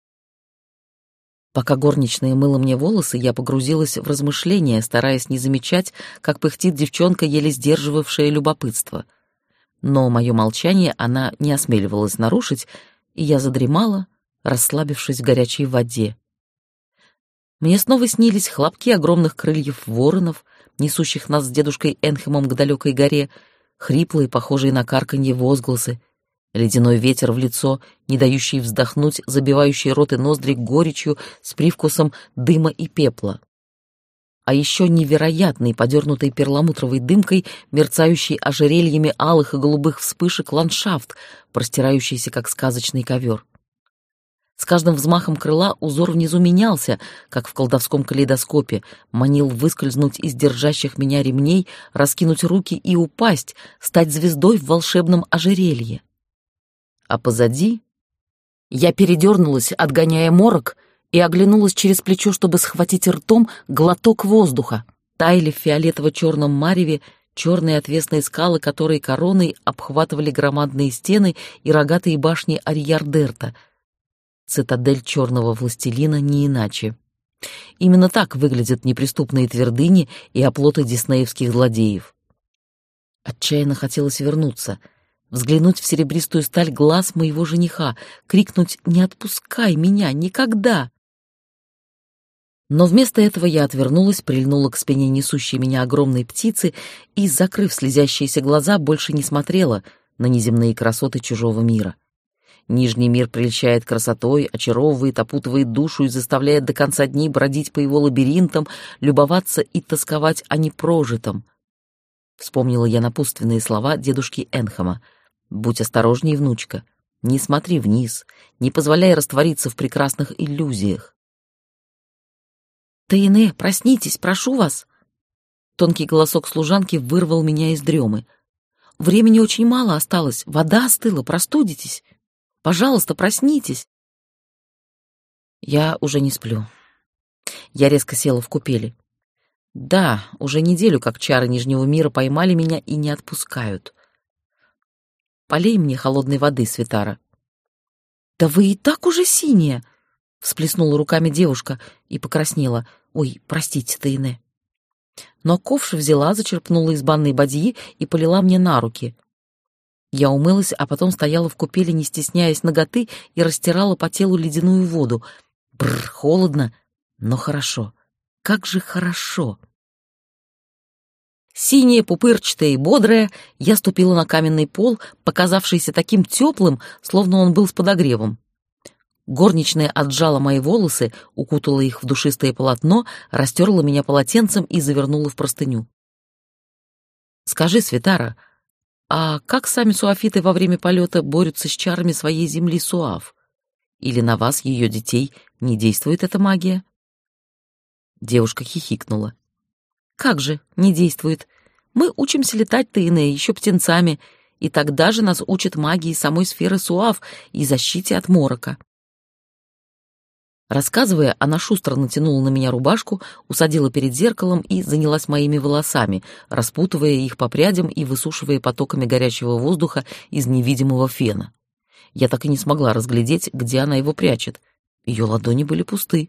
Пока горничная мыла мне волосы, я погрузилась в размышления, стараясь не замечать, как пыхтит девчонка, еле сдерживавшая любопытство. Но мое молчание она не осмеливалась нарушить, и я задремала, расслабившись в горячей воде. Мне снова снились хлопки огромных крыльев воронов, несущих нас с дедушкой Энхемом к далекой горе, хриплые, похожие на карканье возгласы, ледяной ветер в лицо, не дающий вздохнуть, забивающий рот и ноздри горечью с привкусом дыма и пепла. А еще невероятный, подернутый перламутровой дымкой, мерцающий ожерельями алых и голубых вспышек ландшафт, простирающийся, как сказочный ковер. С каждым взмахом крыла узор внизу менялся, как в колдовском калейдоскопе, манил выскользнуть из держащих меня ремней, раскинуть руки и упасть, стать звездой в волшебном ожерелье. А позади я передернулась, отгоняя морок, и оглянулась через плечо, чтобы схватить ртом глоток воздуха. Таяли в фиолетово-черном мареве черные отвесные скалы, которые короной обхватывали громадные стены и рогатые башни Ариярдерта. Цитадель черного властелина не иначе. Именно так выглядят неприступные твердыни и оплоты диснеевских злодеев. Отчаянно хотелось вернуться, взглянуть в серебристую сталь глаз моего жениха, крикнуть «Не отпускай меня! Никогда!» Но вместо этого я отвернулась, прильнула к спине несущей меня огромной птицы и, закрыв слезящиеся глаза, больше не смотрела на неземные красоты чужого мира. Нижний мир прельщает красотой, очаровывает, опутывает душу и заставляет до конца дней бродить по его лабиринтам, любоваться и тосковать о непрожитом. Вспомнила я напутственные слова дедушки Энхема: «Будь осторожней, внучка, не смотри вниз, не позволяй раствориться в прекрасных иллюзиях». «Тейне, проснитесь, прошу вас!» Тонкий голосок служанки вырвал меня из дремы. «Времени очень мало осталось, вода остыла, простудитесь. Пожалуйста, проснитесь!» Я уже не сплю. Я резко села в купели. Да, уже неделю как чары Нижнего мира поймали меня и не отпускают. Полей мне холодной воды, Свитара. «Да вы и так уже синяя!» — всплеснула руками девушка и покраснела. «Ой, простите, Тейне». Но ковш взяла, зачерпнула из банной бадьи и полила мне на руки. Я умылась, а потом стояла в купели, не стесняясь наготы, и растирала по телу ледяную воду. Бррр, холодно, но хорошо. Как же хорошо! Синяя, пупырчатая и бодрая, я ступила на каменный пол, показавшийся таким теплым, словно он был с подогревом. Горничная отжала мои волосы, укутала их в душистое полотно, растерла меня полотенцем и завернула в простыню. «Скажи, Свитара, а как сами суафиты во время полета борются с чарами своей земли Суав? Или на вас, ее детей, не действует эта магия?» Девушка хихикнула. «Как же не действует? Мы учимся летать, Тейне, еще птенцами, и тогда же нас учат магии самой сферы Суав и защите от морока». Рассказывая, она шустро натянула на меня рубашку, усадила перед зеркалом и занялась моими волосами, распутывая их по прядям и высушивая потоками горячего воздуха из невидимого фена. Я так и не смогла разглядеть, где она его прячет. Ее ладони были пусты.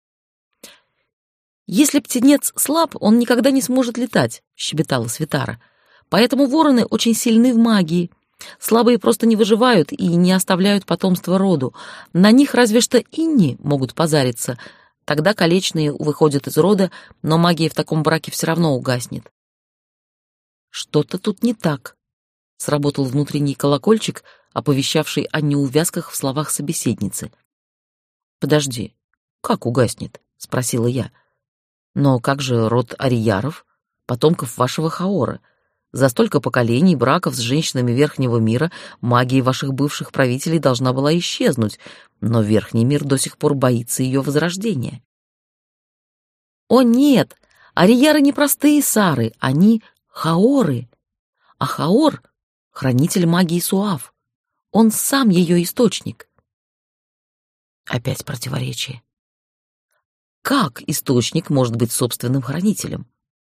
«Если птенец слаб, он никогда не сможет летать», — щебетала Свитара. «Поэтому вороны очень сильны в магии. Слабые просто не выживают и не оставляют потомства роду. На них разве что инни могут позариться. Тогда колечные выходят из рода, но магия в таком браке все равно угаснет». «Что-то тут не так», — сработал внутренний колокольчик, оповещавший о неувязках в словах собеседницы. «Подожди, как угаснет?» — спросила я. «Но как же род Арияров, потомков вашего Хаора? За столько поколений браков с женщинами Верхнего мира магия ваших бывших правителей должна была исчезнуть, но Верхний мир до сих пор боится ее возрождения». «О нет, Арияры не простые сары, они Хаоры, а Хаор — хранитель магии Суав. Он сам ее источник». Опять противоречие. Как источник может быть собственным хранителем?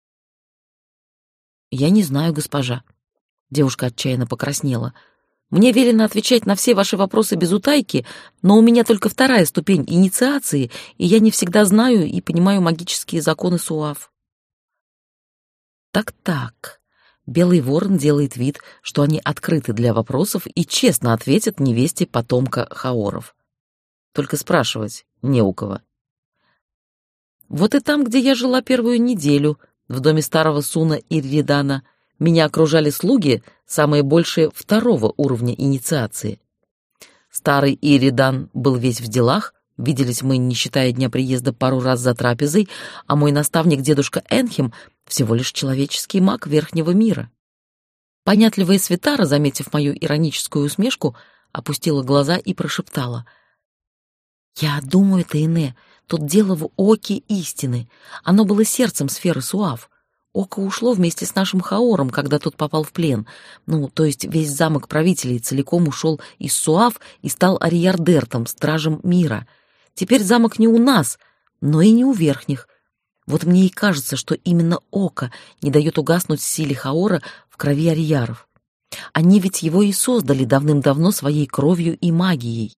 «Я не знаю, госпожа». Девушка отчаянно покраснела. «Мне велено отвечать на все ваши вопросы без утайки, но у меня только вторая ступень инициации, и я не всегда знаю и понимаю магические законы Суав». Так-так. Белый ворон делает вид, что они открыты для вопросов и честно ответят невесте потомка Хаоров. Только спрашивать не у кого. Вот и там, где я жила первую неделю, в доме старого Суна Ирридана, меня окружали слуги, самые большие второго уровня инициации. Старый Ирридан был весь в делах, виделись мы, не считая дня приезда, пару раз за трапезой, а мой наставник, дедушка Энхем, всего лишь человеческий маг Верхнего мира. Понятливая Свитара, заметив мою ироническую усмешку, опустила глаза и прошептала: «Я думаю, Тейне, тут дело в оке истины. Оно было сердцем сферы Суав. Око ушло вместе с нашим Хаором, когда тот попал в плен. Ну, то есть весь замок правителей целиком ушел из Суав и стал Ариярдертом, стражем мира. Теперь замок не у нас, но и не у верхних. Вот мне и кажется, что именно око не дает угаснуть силе Хаора в крови Арияров. Они ведь его и создали давным-давно своей кровью и магией».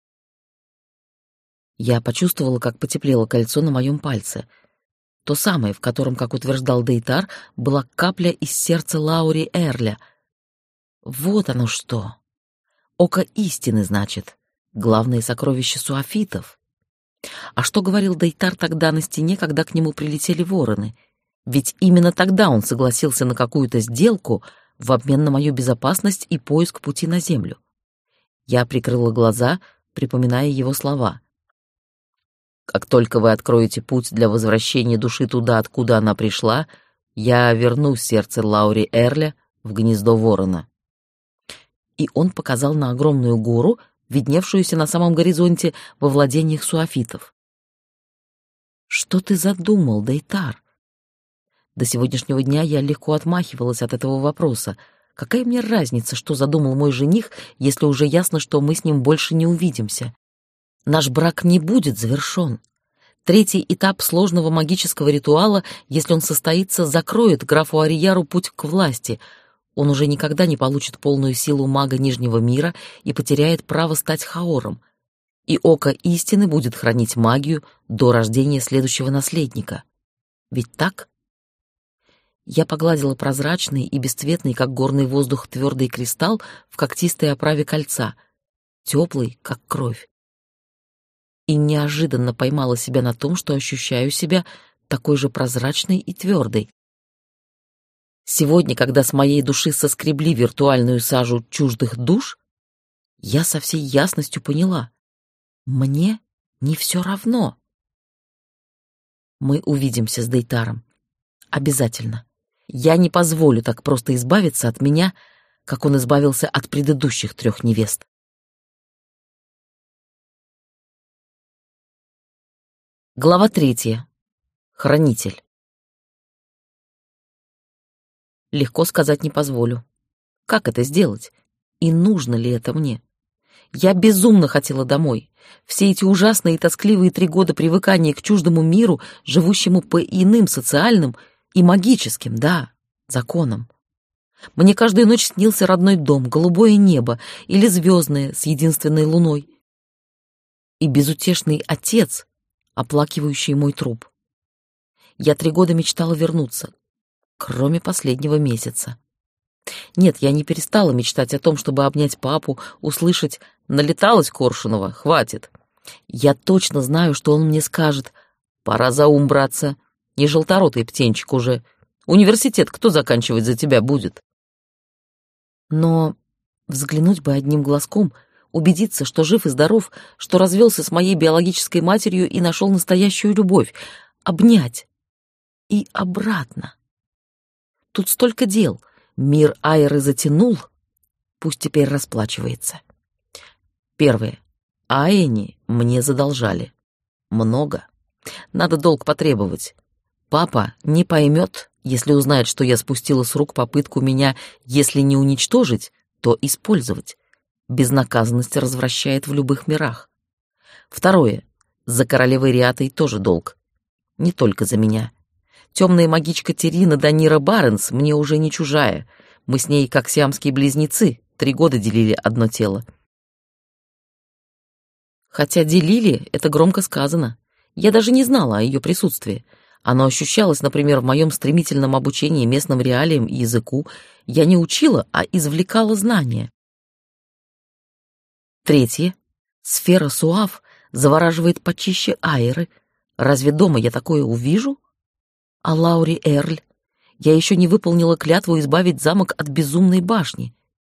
Я почувствовала, как потеплело кольцо на моем пальце. То самое, в котором, как утверждал Дейтар, была капля из сердца Лаури Эрля. Вот оно что. Око истины, значит. Главное сокровище суафитов. А что говорил Дейтар тогда на стене, когда к нему прилетели вороны? Ведь именно тогда он согласился на какую-то сделку в обмен на мою безопасность и поиск пути на Землю. Я прикрыла глаза, припоминая его слова. «Как только вы откроете путь для возвращения души туда, откуда она пришла, я верну сердце Лаури Эрля в гнездо ворона». И он показал на огромную гору, видневшуюся на самом горизонте во владениях суафитов. «Что ты задумал, Дейтар?» До сегодняшнего дня я легко отмахивалась от этого вопроса. Какая мне разница, что задумал мой жених, если уже ясно, что мы с ним больше не увидимся? Наш брак не будет завершен. Третий этап сложного магического ритуала, если он состоится, закроет графу Арияру путь к власти. Он уже никогда не получит полную силу мага Нижнего мира и потеряет право стать хаором. И око истины будет хранить магию до рождения следующего наследника. Ведь так? Я погладила прозрачный и бесцветный, как горный воздух, твердый кристалл в когтистой оправе кольца, теплый, как кровь. И неожиданно поймала себя на том, что ощущаю себя такой же прозрачной и твердой. Сегодня, когда с моей души соскребли виртуальную сажу чуждых душ, я со всей ясностью поняла — мне не все равно. Мы увидимся с Дейтаром. Обязательно. Я не позволю так просто избавиться от меня, как он избавился от предыдущих трех невест. Глава третья. Хранитель. Легко сказать не позволю. Как это сделать? И нужно ли это мне? Я безумно хотела домой. Все эти ужасные и тоскливые три года привыкания к чуждому миру, живущему по иным социальным и магическим, да, законам. Мне каждую ночь снился родной дом, голубое небо или звездное с единственной луной. И безутешный отец, оплакивающий мой труп. Я три года мечтала вернуться, кроме последнего месяца. Нет, я не перестала мечтать о том, чтобы обнять папу, услышать «налеталась Коршунова, хватит». Я точно знаю, что он мне скажет «пора за ум браться, не желторотый птенчик уже. Университет кто заканчивать за тебя будет?» Но взглянуть бы одним глазком, убедиться, что жив и здоров, что развелся с моей биологической матерью и нашел настоящую любовь, обнять и обратно. Тут столько дел. Мир Айры затянул, пусть теперь расплачивается. Первое. Аэни мне задолжали. Много. Надо долг потребовать. Папа не поймет, если узнает, что я спустила с рук попытку меня, если не уничтожить, то использовать. Безнаказанность развращает в любых мирах. Второе. За королевой Риатой тоже долг. Не только за меня. Темная магичка Терина Данира Баренс мне уже не чужая. Мы с ней как сиамские близнецы, три года делили одно тело. Хотя делили, это громко сказано. Я даже не знала о ее присутствии. Оно ощущалось, например, в моем стремительном обучении местным реалиям и языку. Я не учила, а извлекала знания. Третье. Сфера Суав завораживает почище Айры. Разве дома я такое увижу? А Лаури Эрль? Я еще не выполнила клятву избавить замок от безумной башни.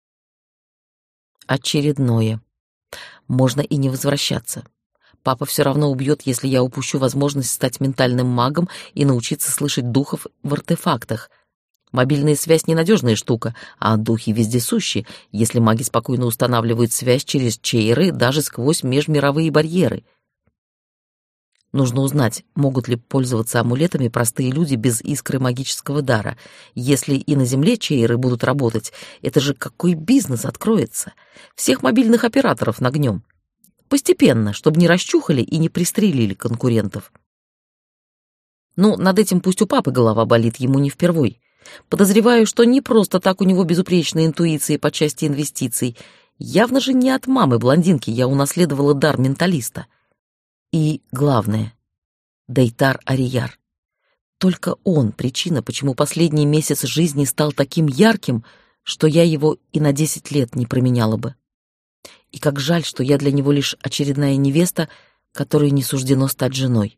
Очередное. Можно и не возвращаться. Папа все равно убьет, если я упущу возможность стать ментальным магом и научиться слышать духов в артефактах. Мобильная связь — ненадежная штука, а духи вездесущи, если маги спокойно устанавливают связь через чейры даже сквозь межмировые барьеры. Нужно узнать, могут ли пользоваться амулетами простые люди без искры магического дара. Если и на Земле чейры будут работать, это же какой бизнес откроется? Всех мобильных операторов нагнем. Постепенно, чтобы не расчухали и не пристрелили конкурентов. Ну, над этим пусть у папы голова болит, ему не впервой. Подозреваю, что не просто так у него безупречная интуиция по части инвестиций. Явно же не от мамы-блондинки я унаследовала дар менталиста. И главное, Дейтар Арияр. Только он причина, почему последний месяц жизни стал таким ярким, что я его и на десять лет не променяла бы. И как жаль, что я для него лишь очередная невеста, которой не суждено стать женой.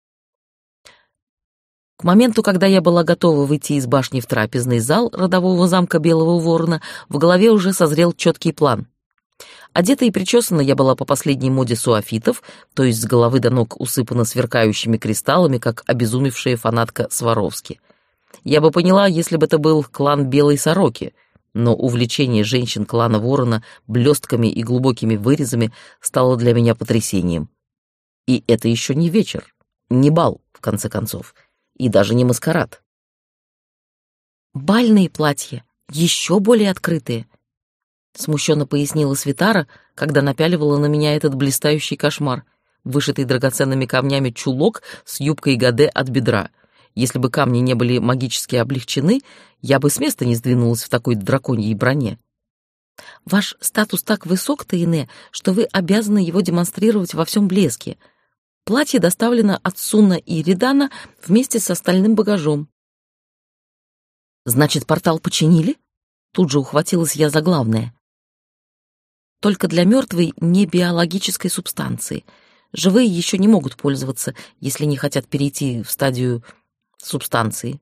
К моменту, когда я была готова выйти из башни в трапезный зал родового замка Белого Ворона, в голове уже созрел четкий план. Одета и причесана я была по последней моде суафитов, то есть с головы до ног усыпана сверкающими кристаллами, как обезумевшая фанатка Сваровски. Я бы поняла, если бы это был клан Белой Сороки, но увлечение женщин клана Ворона блестками и глубокими вырезами стало для меня потрясением. И это еще не вечер, не бал, в конце концов, и даже не маскарад. «Бальные платья, еще более открытые», — смущенно пояснила Свитара, когда напяливала на меня этот блистающий кошмар, вышитый драгоценными камнями чулок с юбкой гаде от бедра. Если бы камни не были магически облегчены, я бы с места не сдвинулась в такой драконьей броне. «Ваш статус так высок, Таине, что вы обязаны его демонстрировать во всем блеске. Платье доставлено от Сунна и Редана вместе с остальным багажом». «Значит, портал починили?» Тут же ухватилась я за главное. «Только для мертвой небиологической субстанции. Живые еще не могут пользоваться, если не хотят перейти в стадию субстанции».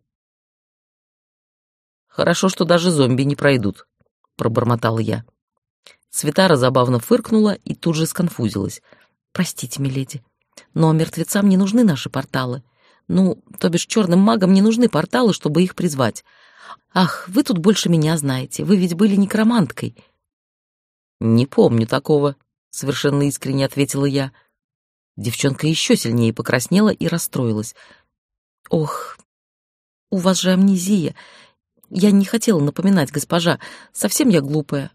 «Хорошо, что даже зомби не пройдут», — пробормотала я. Свитара забавно фыркнула и тут же сконфузилась. «Простите, миледи, но мертвецам не нужны наши порталы. Ну, то бишь черным магам не нужны порталы, чтобы их призвать. Ах, вы тут больше меня знаете, вы ведь были некроманткой». «Не помню такого», — совершенно искренне ответила я. Девчонка еще сильнее покраснела и расстроилась. «Ох, у вас же амнезия. Я не хотела напоминать, госпожа. Совсем я глупая».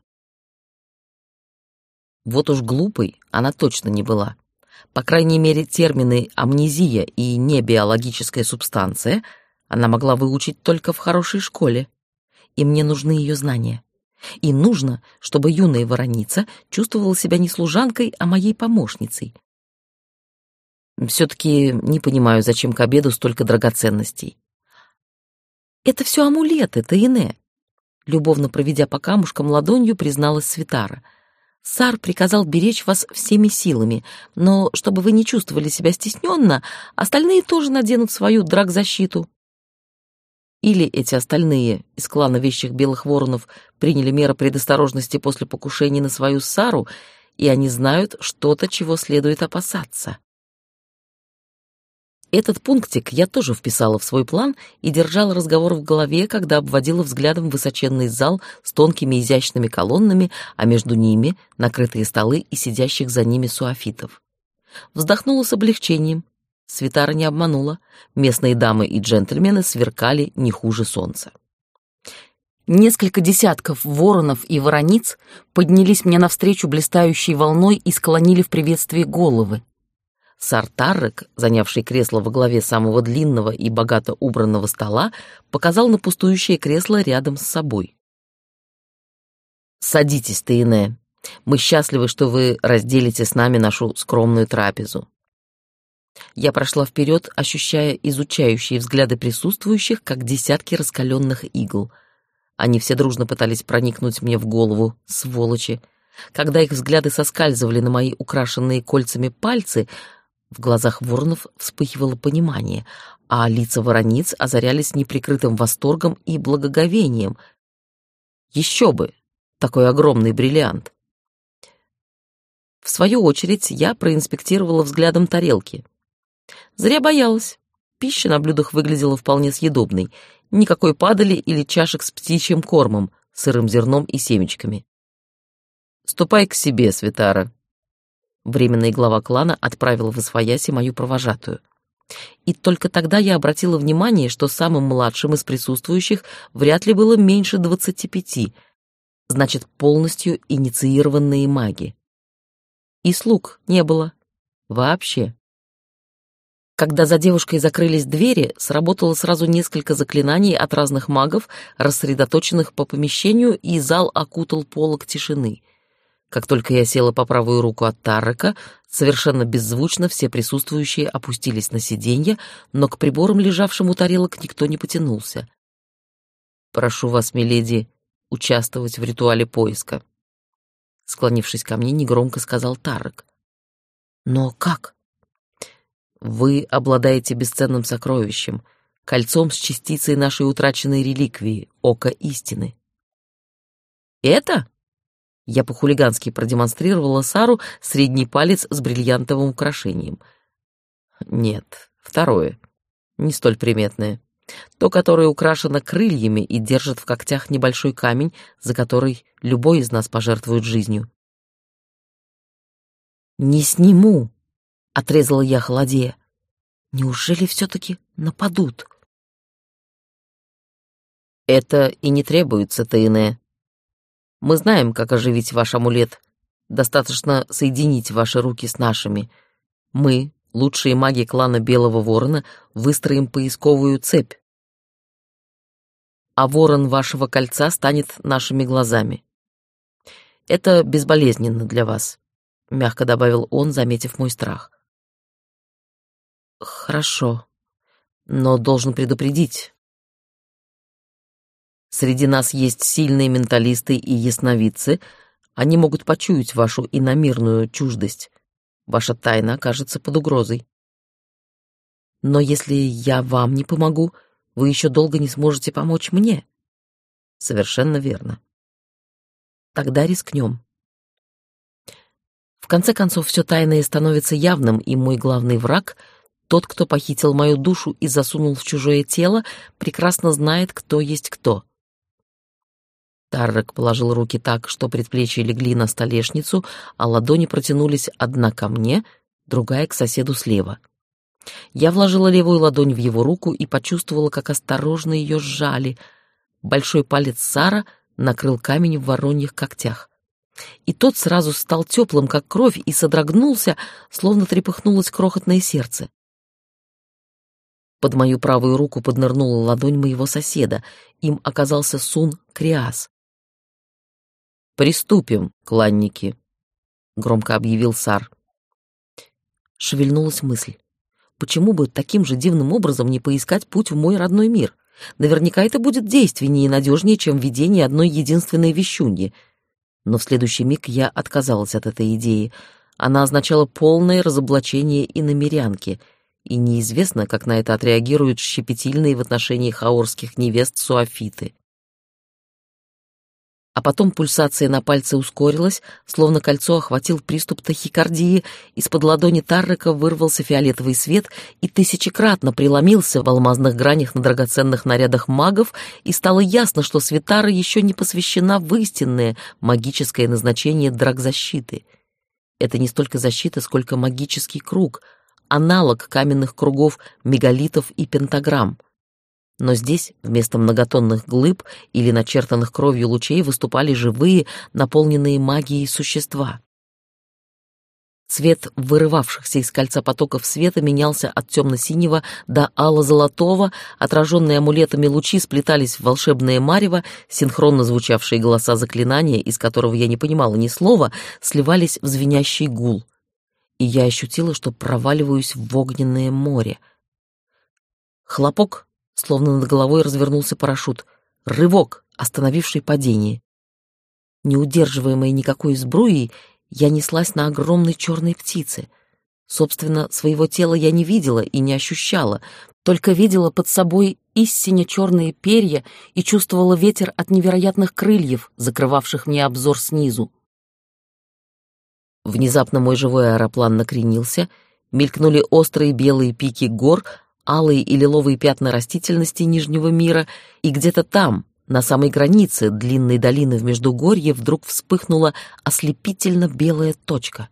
Вот уж глупой она точно не была. По крайней мере, термины «амнезия» и «небиологическая субстанция» она могла выучить только в хорошей школе. И мне нужны ее знания. И нужно, чтобы юная вороница чувствовала себя не служанкой, а моей помощницей. Все-таки не понимаю, зачем к обеду столько драгоценностей. «Это все амулеты, Таине», — любовно проведя по камушкам ладонью, призналась Свитара. «Сар приказал беречь вас всеми силами, но чтобы вы не чувствовали себя стесненно, остальные тоже наденут свою драгзащиту». Или эти остальные из клана Вещих Белых Воронов приняли меры предосторожности после покушения на свою Сару, и они знают что-то, чего следует опасаться. Этот пунктик я тоже вписала в свой план и держала разговор в голове, когда обводила взглядом высоченный зал с тонкими изящными колоннами, а между ними накрытые столы и сидящих за ними суафитов. Вздохнула с облегчением. Свитара не обманула. Местные дамы и джентльмены сверкали не хуже солнца. Несколько десятков воронов и ворониц поднялись мне навстречу блистающей волной и склонили в приветствии головы. Сар Таррек, занявший кресло во главе самого длинного и богато убранного стола, показал на пустующее кресло рядом с собой. «Садитесь, Таине. Мы счастливы, что вы разделите с нами нашу скромную трапезу». Я прошла вперед, ощущая изучающие взгляды присутствующих, как десятки раскаленных игл. Они все дружно пытались проникнуть мне в голову, сволочи. Когда их взгляды соскальзывали на мои украшенные кольцами пальцы, в глазах воронов вспыхивало понимание, а лица ворониц озарялись неприкрытым восторгом и благоговением. Еще бы! Такой огромный бриллиант! В свою очередь я проинспектировала взглядом тарелки. Зря боялась. Пища на блюдах выглядела вполне съедобной. Никакой падали или чашек с птичьим кормом, сырым зерном и семечками. «Ступай к себе, Свитара». Временный глава клана отправил в освояси мою провожатую. И только тогда я обратила внимание, что самым младшим из присутствующих вряд ли было меньше двадцати пяти, значит, полностью инициированные маги. И слуг не было. Вообще. Когда за девушкой закрылись двери, сработало сразу несколько заклинаний от разных магов, рассредоточенных по помещению, и зал окутал полог тишины. Как только я села по правую руку от Таррека, совершенно беззвучно все присутствующие опустились на сиденья, но к приборам, лежавшим у тарелок, никто не потянулся. «Прошу вас, миледи, участвовать в ритуале поиска», — склонившись ко мне, негромко сказал Таррек. «Но как?» Вы обладаете бесценным сокровищем, кольцом с частицей нашей утраченной реликвии, ока истины. Это? Я по-хулигански продемонстрировала Сару средний палец с бриллиантовым украшением. Нет, второе, не столь приметное. То, которое украшено крыльями и держит в когтях небольшой камень, за который любой из нас пожертвует жизнью. «Не сниму!» — отрезала я, холодея. «Неужели все-таки нападут?» «Это и не требуется, Тейне. Мы знаем, как оживить ваш амулет. Достаточно соединить ваши руки с нашими. Мы, лучшие маги клана Белого Ворона, выстроим поисковую цепь. А ворон вашего кольца станет нашими глазами. Это безболезненно для вас», — мягко добавил он, заметив мой страх. «Хорошо, но должен предупредить. Среди нас есть сильные менталисты и ясновидцы. Они могут почуять вашу иномирную чуждость. Ваша тайна окажется под угрозой. Но если я вам не помогу, вы еще долго не сможете помочь мне». «Совершенно верно. Тогда рискнем». В конце концов, все тайное становится явным, и мой главный враг, тот, кто похитил мою душу и засунул в чужое тело, прекрасно знает, кто есть кто. Таррек положил руки так, что предплечья легли на столешницу, а ладони протянулись одна ко мне, другая к соседу слева. Я вложила левую ладонь в его руку и почувствовала, как осторожно ее сжали. Большой палец Сара накрыл камень в вороньих когтях. И тот сразу стал теплым, как кровь, и содрогнулся, словно трепыхнулось крохотное сердце. Под мою правую руку поднырнула ладонь моего соседа. Им оказался Сун Криас. «Приступим, кланники», — громко объявил Сар. Шевельнулась мысль. Почему бы таким же дивным образом не поискать путь в мой родной мир? Наверняка это будет действеннее и надежнее, чем видение одной единственной вещуньи. Но в следующий миг я отказалась от этой идеи. Она означала полное разоблачение иномирянки, и неизвестно, как на это отреагируют щепетильные в отношении хаорских невест суафиты. А потом пульсация на пальце ускорилась, словно кольцо охватил приступ тахикардии, из-под ладони Таррека вырвался фиолетовый свет и тысячекратно преломился в алмазных гранях на драгоценных нарядах магов, и стало ясно, что Свитара еще не посвящена в истинное магическое назначение драгзащиты. Это не столько защита, сколько магический круг, аналог каменных кругов мегалитов и пентаграмм. Но здесь вместо многотонных глыб или начертанных кровью лучей выступали живые, наполненные магией существа. Цвет вырывавшихся из кольца потоков света менялся от темно-синего до ало-золотого, отраженные амулетами лучи сплетались в волшебное марево, синхронно звучавшие голоса заклинания, из которого я не понимала ни слова, сливались в звенящий гул. И я ощутила, что проваливаюсь в огненное море. Хлопок, словно над головой развернулся парашют. Рывок, остановивший падение. Не удерживаемая никакой сбруей, я неслась на огромной черной птице. Собственно, своего тела я не видела и не ощущала, только видела под собой истинно черные перья и чувствовала ветер от невероятных крыльев, закрывавших мне обзор снизу. Внезапно мой живой аэроплан накренился, мелькнули острые белые пики гор, алые и лиловые пятна растительности Нижнего мира, и где-то там, на самой границе длинной долины в Междугорье, вдруг вспыхнула ослепительно белая точка.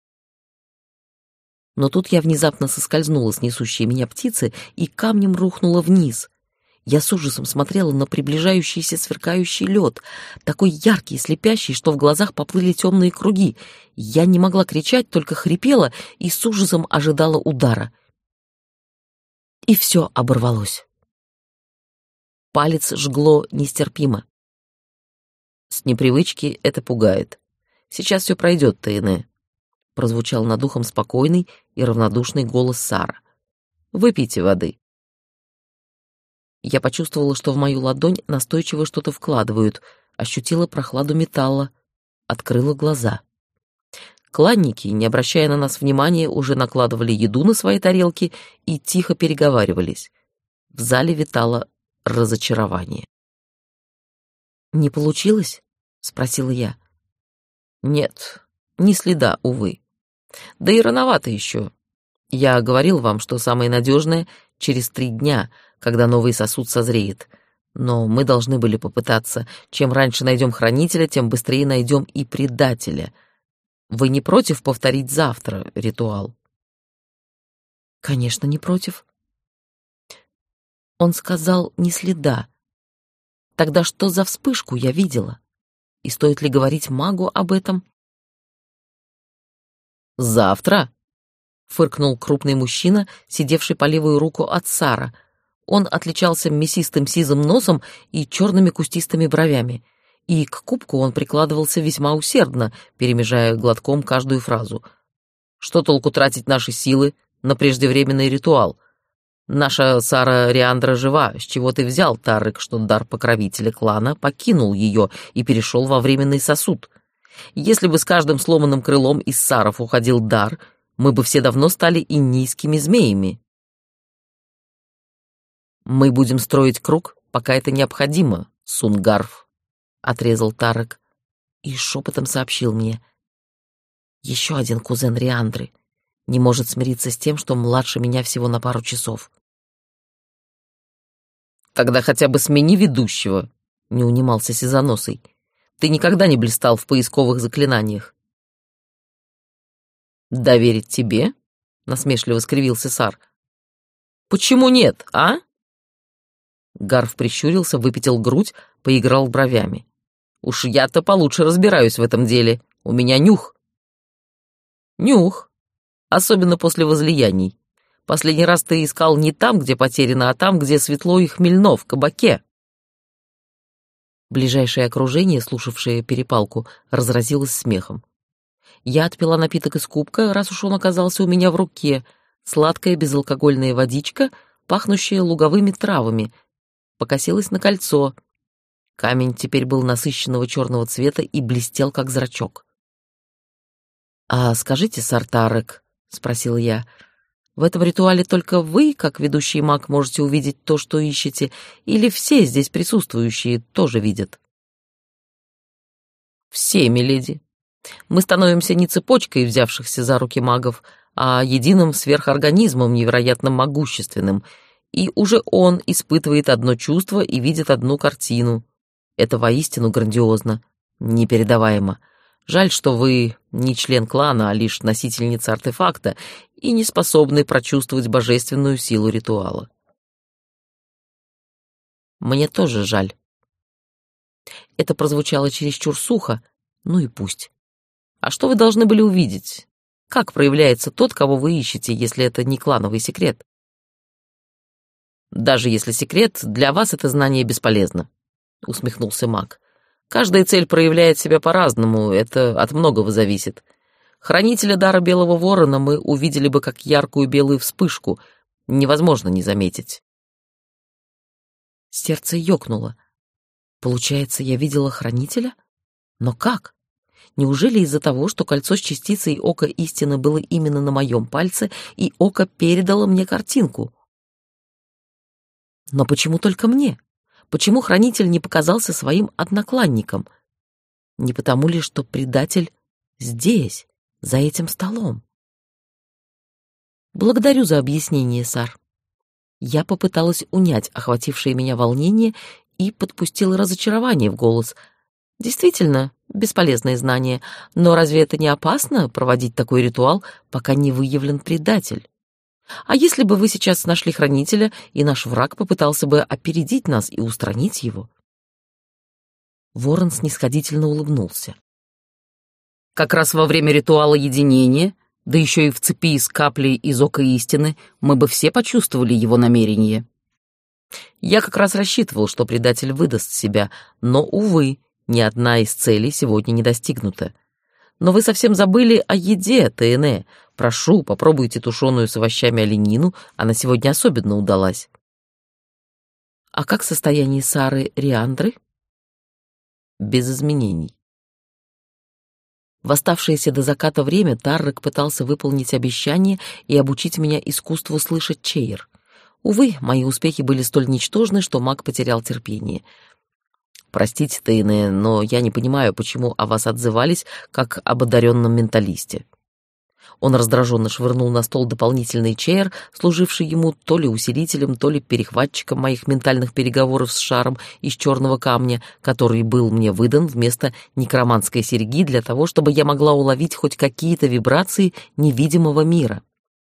Но тут я внезапно соскользнула с несущей меня птицы и камнем рухнула вниз. Я с ужасом смотрела на приближающийся сверкающий лед, такой яркий и слепящий, что в глазах поплыли темные круги. Я не могла кричать, только хрипела и с ужасом ожидала удара. И все оборвалось. Палец жгло нестерпимо. С непривычки это пугает. Сейчас все пройдет, Тейне. Прозвучал над ухом спокойный и равнодушный голос Сара. Выпейте воды. Я почувствовала, что в мою ладонь настойчиво что-то вкладывают, ощутила прохладу металла, открыла глаза. Кланники, не обращая на нас внимания, уже накладывали еду на свои тарелки и тихо переговаривались. В зале витало разочарование. «Не получилось?» — спросила я. «Нет, ни следа, увы. Да и рановато еще. Я говорил вам, что самое надежное — через три дня, когда новый сосуд созреет. Но мы должны были попытаться. Чем раньше найдем хранителя, тем быстрее найдем и предателя. Вы не против повторить завтра ритуал?» «Конечно, не против». Он сказал «ни следа». Тогда что за вспышку я видела? И стоит ли говорить магу об этом? «Завтра?» — фыркнул крупный мужчина, сидевший по левую руку от Сара. Он отличался мясистым сизым носом и черными кустистыми бровями. И к кубку он прикладывался весьма усердно, перемежая глотком каждую фразу. «Что толку тратить наши силы на преждевременный ритуал? Наша Сара Риандра жива. С чего ты взял, Тарек, что дар покровителя клана покинул ее и перешел во временный сосуд? Если бы с каждым сломанным крылом из Саров уходил дар, мы бы все давно стали инийскими змеями». «Мы будем строить круг, пока это необходимо, Сунгарф», — отрезал Тарек и шепотом сообщил мне. «Еще один кузен Риандры не может смириться с тем, что младше меня всего на пару часов». «Тогда хотя бы смени ведущего», — не унимался Сизоносый. «Ты никогда не блистал в поисковых заклинаниях». «Доверить тебе?» — насмешливо скривился Сар. «Почему нет, а?» Гарф прищурился, выпятил грудь, поиграл бровями. «Уж я-то получше разбираюсь в этом деле. У меня нюх». «Нюх. Особенно после возлияний. Последний раз ты искал не там, где потеряно, а там, где светло и хмельно, в кабаке». Ближайшее окружение, слушавшее перепалку, разразилось смехом. Я отпила напиток из кубка, раз уж он оказался у меня в руке. Сладкая безалкогольная водичка, пахнущая луговыми травами. Покосилась на кольцо. Камень теперь был насыщенного черного цвета и блестел, как зрачок. «А скажите, сар Тарек, — спросил я, — в этом ритуале только вы, как ведущий маг, можете увидеть то, что ищете, или все здесь присутствующие тоже видят?» «Все, миледи. Мы становимся не цепочкой взявшихся за руки магов, а единым сверхорганизмом невероятно могущественным, и уже он испытывает одно чувство и видит одну картину. Это воистину грандиозно, непередаваемо. Жаль, что вы не член клана, а лишь носительница артефакта и не способны прочувствовать божественную силу ритуала». «Мне тоже жаль». Это прозвучало чересчур сухо, ну и пусть. А что вы должны были увидеть? Как проявляется тот, кого вы ищете, если это не клановый секрет? «Даже если секрет, для вас это знание бесполезно», — усмехнулся маг. «Каждая цель проявляет себя по-разному, это от многого зависит. Хранителя дара Белого Ворона мы увидели бы как яркую белую вспышку, невозможно не заметить». Сердце ёкнуло. Получается, я видела хранителя? Но как? Неужели из-за того, что кольцо с частицей ока истины было именно на моем пальце, и око передало мне картинку? Но почему только мне? Почему хранитель не показался своим однокланникам? Не потому ли, что предатель здесь, за этим столом? Благодарю за объяснение, сар. Я попыталась унять охватившее меня волнение и подпустила разочарование в голос. Действительно, бесполезное знание, но разве это не опасно проводить такой ритуал, пока не выявлен предатель? А если бы вы сейчас нашли хранителя, и наш враг попытался бы опередить нас и устранить его?» Ворон снисходительно улыбнулся. «Как раз во время ритуала единения, да еще и в цепи с каплей из ока истины, мы бы все почувствовали его намерение. Я как раз рассчитывал, что предатель выдаст себя, но, увы, ни одна из целей сегодня не достигнута. Но вы совсем забыли о еде, Тене. Прошу, попробуйте тушеную с овощами оленину, она сегодня особенно удалась». «А как состояние Сары Риандры?» «Без изменений». В оставшееся до заката время Таррек пытался выполнить обещание и обучить меня искусству слышать чейр. Увы, мои успехи были столь ничтожны, что маг потерял терпение. «Простите, Тейне, но я не понимаю, почему о вас отзывались, как об одаренном менталисте». Он раздраженно швырнул на стол дополнительный чейр, служивший ему то ли усилителем, то ли перехватчиком моих ментальных переговоров с шаром из черного камня, который был мне выдан вместо некроманской серьги для того, чтобы я могла уловить хоть какие-то вибрации невидимого мира.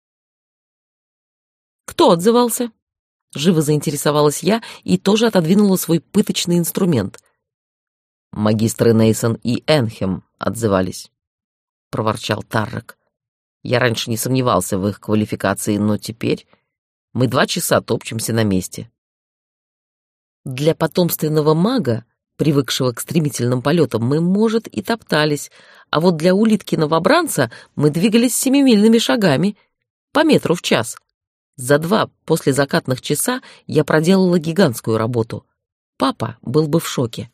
«Кто отзывался?» Живо заинтересовалась я и тоже отодвинула свой пыточный инструмент. «Магистры Нейсон и Энхем отзывались», — проворчал Таррек. «Я раньше не сомневался в их квалификации, но теперь мы два часа топчемся на месте». Для потомственного мага, привыкшего к стремительным полетам, мы, может, и топтались, а вот для улитки-новобранца мы двигались семимильными шагами, по метру в час. За два послезакатных часа я проделала гигантскую работу. Папа был бы в шоке.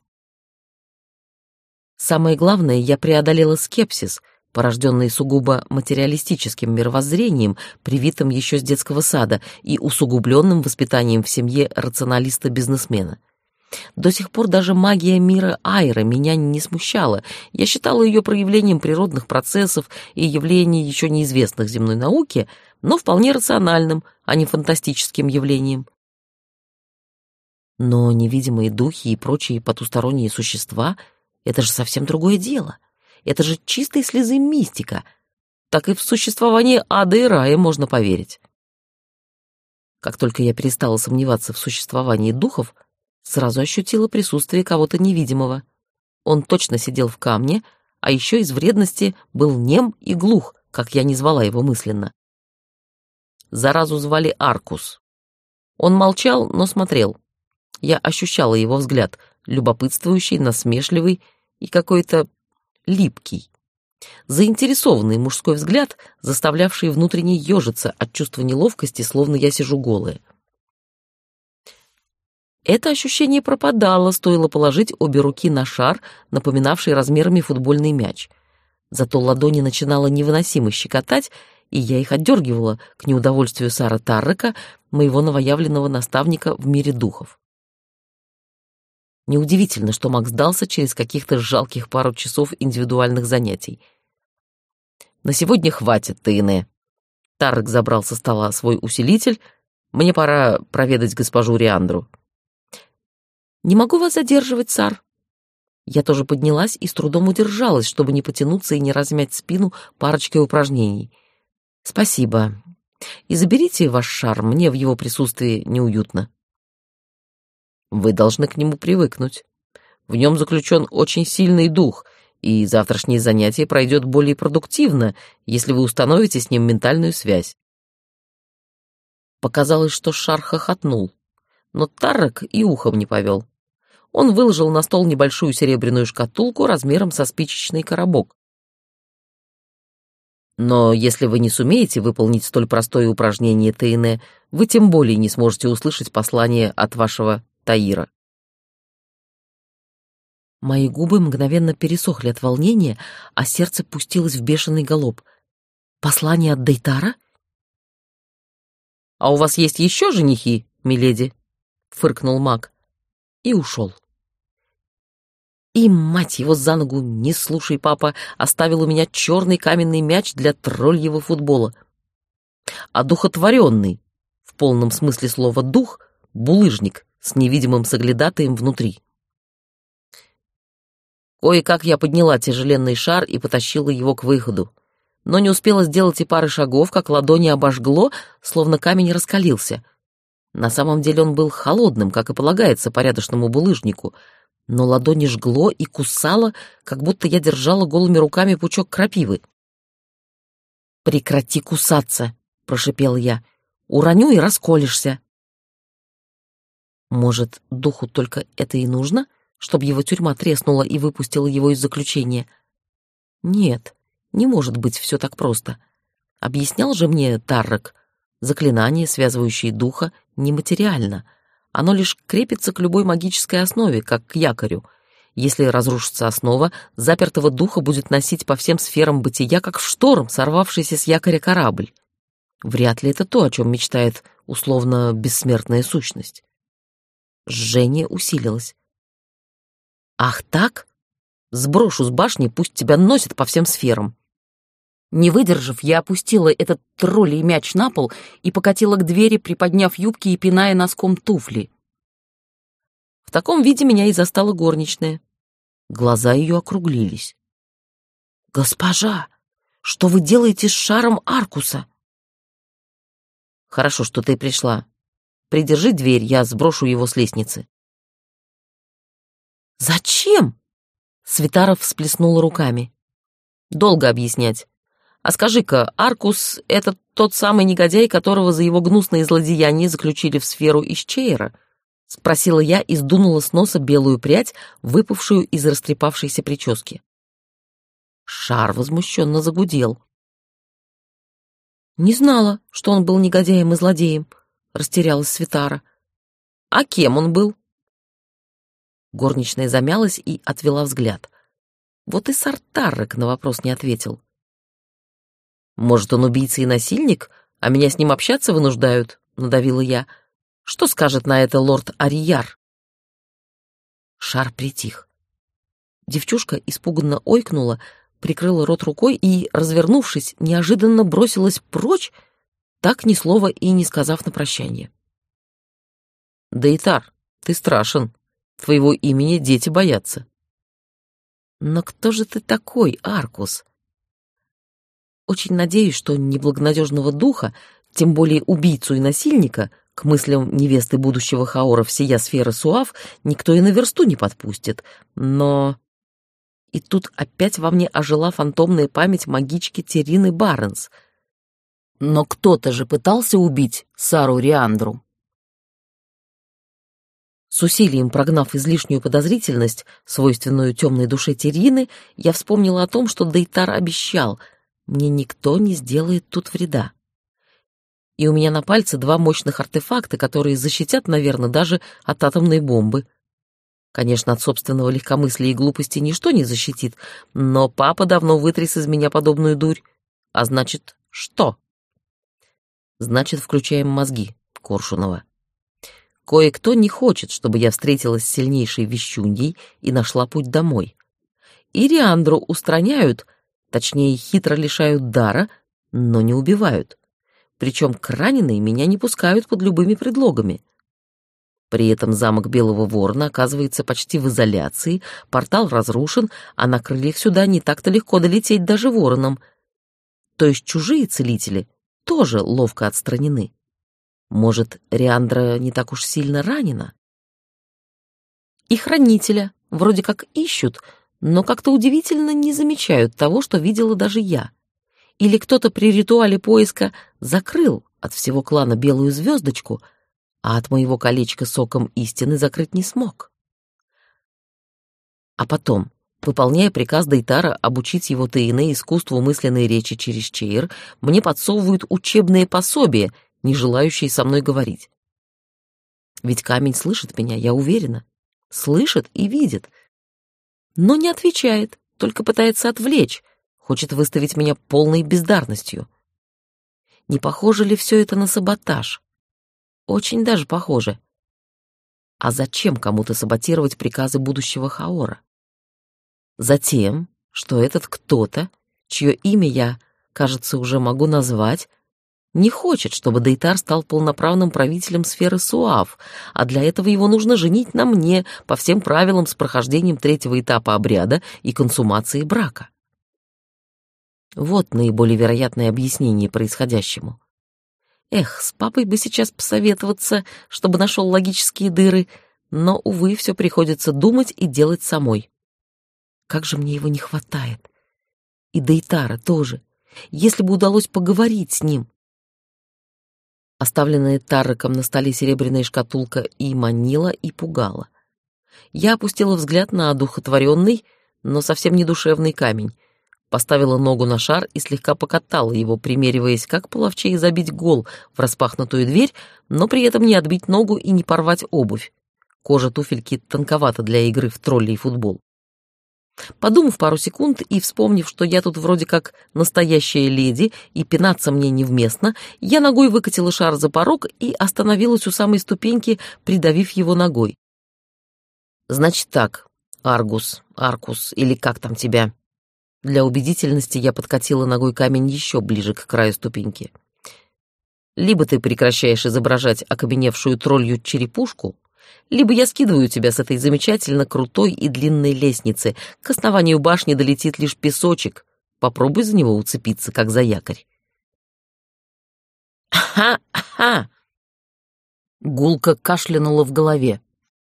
Самое главное, я преодолела скепсис, порожденный сугубо материалистическим мировоззрением, привитым еще с детского сада и усугубленным воспитанием в семье рационалиста-бизнесмена. До сих пор даже магия мира Айра меня не смущала. Я считала ее проявлением природных процессов и явлений, еще неизвестных земной науке, но вполне рациональным, а не фантастическим явлением. Но невидимые духи и прочие потусторонние существа — это же совсем другое дело. Это же чистой слезы мистика. Так и в существование ада и рая можно поверить. Как только я перестала сомневаться в существовании духов, сразу ощутила присутствие кого-то невидимого. Он точно сидел в камне, а еще из вредности был нем и глух, как я не звала его мысленно. Заразу звали Аркус. Он молчал, но смотрел. Я ощущала его взгляд, любопытствующий, насмешливый и какой-то липкий. Заинтересованный мужской взгляд, заставлявший внутренне ежиться от чувства неловкости, словно я сижу голая. Это ощущение пропадало, стоило положить обе руки на шар, напоминавший размерами футбольный мяч. Зато ладони начинало невыносимо щекотать, и я их отдергивала к неудовольствию Сара Таррека, моего новоявленного наставника в мире духов. Неудивительно, что Макс сдался через каких-то жалких пару часов индивидуальных занятий. «На сегодня хватит, Тейне». Таррек забрал со стола свой усилитель. «Мне пора проведать госпожу Риандру». «Не могу вас задерживать, Сар». Я тоже поднялась и с трудом удержалась, чтобы не потянуться и не размять спину парочкой упражнений. «Спасибо. И заберите ваш шар, мне в его присутствии неуютно». «Вы должны к нему привыкнуть. В нем заключен очень сильный дух, и завтрашнее занятие пройдет более продуктивно, если вы установите с ним ментальную связь». Показалось, что шар хохотнул, но Таррек и ухом не повел. Он выложил на стол небольшую серебряную шкатулку размером со спичечный коробок. «Но если вы не сумеете выполнить столь простое упражнение, Тейне, вы тем более не сможете услышать послание от вашего Таира». Мои губы мгновенно пересохли от волнения, а сердце пустилось в бешеный галоп. «Послание от Дейтара?» «А у вас есть еще женихи, миледи?» — фыркнул маг и ушел. И, мать его за ногу, не слушай, папа, оставил у меня черный каменный мяч для тролльего футбола. А духотворенный, в полном смысле слова дух, булыжник с невидимым соглядатаем внутри. Кое-как я подняла тяжеленный шар и потащила его к выходу, но не успела сделать и пары шагов, как ладони обожгло, словно камень раскалился. На самом деле он был холодным, как и полагается порядочному булыжнику, но ладони жгло и кусало, как будто я держала голыми руками пучок крапивы. «Прекрати кусаться!» — прошипел я. «Уроню и расколешься!» Может, духу только это и нужно, чтобы его тюрьма треснула и выпустила его из заключения? Нет, не может быть все так просто. Объяснял же мне Таррек, заклинание, связывающее духа, нематериально. Оно лишь крепится к любой магической основе, как к якорю. Если разрушится основа, запертого духа будет носить по всем сферам бытия, как в шторм, сорвавшийся с якоря корабль. Вряд ли это то, о чем мечтает условно бессмертная сущность. Жжение усилилось. Ах так? Сброшу с башни, пусть тебя носит по всем сферам. Не выдержав, я опустила этот троллей мяч на пол и покатила к двери, приподняв юбки и пиная носком туфли. В таком виде меня и застала горничная. Глаза ее округлились. «Госпожа, что вы делаете с шаром Аркуса?» «Хорошо, что ты пришла. Придержи дверь, я сброшу его с лестницы». «Зачем?» Светаров всплеснула руками. «Долго объяснять. А скажи-ка, Аркус — это тот самый негодяй, которого за его гнусные злодеяния заключили в сферу Исчейра?» — спросила я и сдунула с носа белую прядь, выпавшую из растрепавшейся прически. Шар возмущенно загудел. «Не знала, что он был негодяем и злодеем», — растерялась Светара. «А кем он был?» Горничная замялась и отвела взгляд. Вот и Сартаррек на вопрос не ответил. «Может, он убийца и насильник, а меня с ним общаться вынуждают?» — надавила я. «Что скажет на это лорд Арияр?» Шар притих. Девчушка испуганно ойкнула, прикрыла рот рукой и, развернувшись, неожиданно бросилась прочь, так ни слова и не сказав на прощание. «Дейтар, ты страшен. Твоего имени дети боятся». «Но кто же ты такой, Аркус?» Очень надеюсь, что неблагонадежного духа, тем более убийцу и насильника, к мыслям невесты будущего Хаора всея сферы Суав никто и на версту не подпустит. Но... И тут опять во мне ожила фантомная память магички Терины Барнс. Но кто-то же пытался убить Сару Риандру. С усилием прогнав излишнюю подозрительность, свойственную темной душе Терины, я вспомнила о том, что Дейтар обещал: мне никто не сделает тут вреда. И у меня на пальце два мощных артефакта, которые защитят, наверное, даже от атомной бомбы. Конечно, от собственного легкомыслия и глупости ничто не защитит, но папа давно вытряс из меня подобную дурь. А значит, что? Значит, включаем мозги, Коршунова. Кое-кто не хочет, чтобы я встретилась с сильнейшей вещуньей и нашла путь домой. И Риандру устраняют, точнее, хитро лишают дара, но не убивают. Причем к раненой меня не пускают под любыми предлогами. При этом замок Белого Ворона оказывается почти в изоляции, портал разрушен, а на крыльях сюда не так-то легко долететь даже вороном. То есть чужие целители тоже ловко отстранены. Может, Риандра не так уж сильно ранена? И хранителя вроде как ищут, но как-то удивительно не замечают того, что видела даже я. Или кто-то при ритуале поиска закрыл от всего клана белую звездочку, а от моего колечка соком истины закрыть не смог. А потом, выполняя приказ Дейтара обучить его Тейне искусству мысленной речи через Чейр, мне подсовывают учебные пособия, не желающие со мной говорить. Ведь камень слышит меня, я уверена. Слышит и видит. Но не отвечает, только пытается отвлечь, хочет выставить меня полной бездарностью. Не похоже ли все это на саботаж? Очень даже похоже. А зачем кому-то саботировать приказы будущего Хаора? Затем, что этот кто-то, чье имя я, кажется, уже могу назвать, не хочет, чтобы Дейтар стал полноправным правителем сферы Суав, а для этого его нужно женить на мне по всем правилам с прохождением третьего этапа обряда и консумацией брака. Вот наиболее вероятное объяснение происходящему. Эх, с папой бы сейчас посоветоваться, чтобы нашел логические дыры, но, увы, все приходится думать и делать самой. Как же мне его не хватает. И Дейтара тоже. Если бы удалось поговорить с ним. Оставленная Тарреком на столе серебряная шкатулка и манила, и пугала. Я опустила взгляд на одухотворенный, но совсем не душевный камень, поставила ногу на шар и слегка покатала его, примериваясь, как половчее забить гол в распахнутую дверь, но при этом не отбить ногу и не порвать обувь. Кожа туфельки тонковата для игры в троллей футбол. Подумав пару секунд и вспомнив, что я тут вроде как настоящая леди и пинаться мне невместно, я ногой выкатила шар за порог и остановилась у самой ступеньки, придавив его ногой. «Значит так, Аргус, Аркус, или как там тебя?» Для убедительности я подкатила ногой камень еще ближе к краю ступеньки. «Либо ты прекращаешь изображать окаменевшую троллью черепушку, либо я скидываю тебя с этой замечательно крутой и длинной лестницы. К основанию башни долетит лишь песочек. Попробуй за него уцепиться, как за якорь». «Ха-ха!» Гулко кашлянула в голове.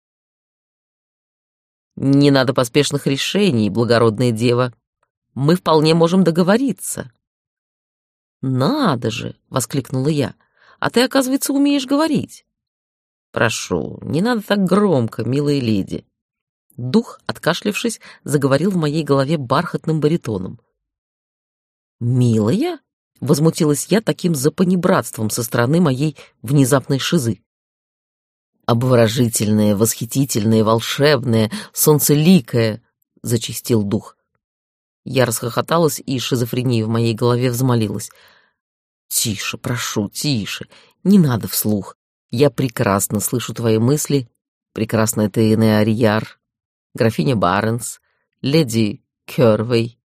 «Не надо поспешных решений, благородная дева. Мы вполне можем договориться». «Надо же!» — воскликнула я. «А ты, оказывается, умеешь говорить». «Прошу, не надо так громко, милая леди». Дух, откашлявшись, заговорил в моей голове бархатным баритоном. «Милая?» — возмутилась я таким запанибратством со стороны моей внезапной шизы. «Обворожительная, восхитительная, волшебная, солнцеликая», — зачастил дух. Я расхохоталась, и шизофрения в моей голове взмолилась. «Тише, прошу, тише, не надо вслух. Я прекрасно слышу твои мысли, прекрасная ты Арияр, графиня Баренс, леди Кёрвей».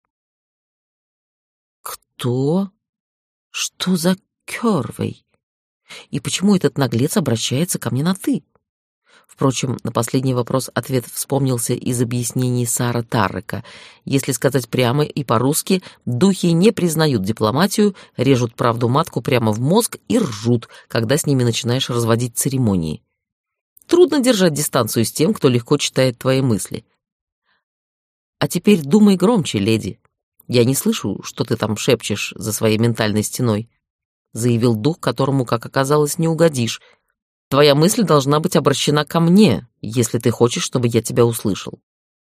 «Кто? Что за Кёрвей? И почему этот наглец обращается ко мне на «ты»?» Впрочем, на последний вопрос ответ вспомнился из объяснений Сара Таррека. Если сказать прямо и по-русски, духи не признают дипломатию, режут правду матку прямо в мозг и ржут, когда с ними начинаешь разводить церемонии. Трудно держать дистанцию с тем, кто легко читает твои мысли. А теперь думай громче, леди. Я не слышу, что ты там шепчешь за своей ментальной стеной, заявил дух, которому, как оказалось, не угодишь. Твоя мысль должна быть обращена ко мне, если ты хочешь, чтобы я тебя услышал.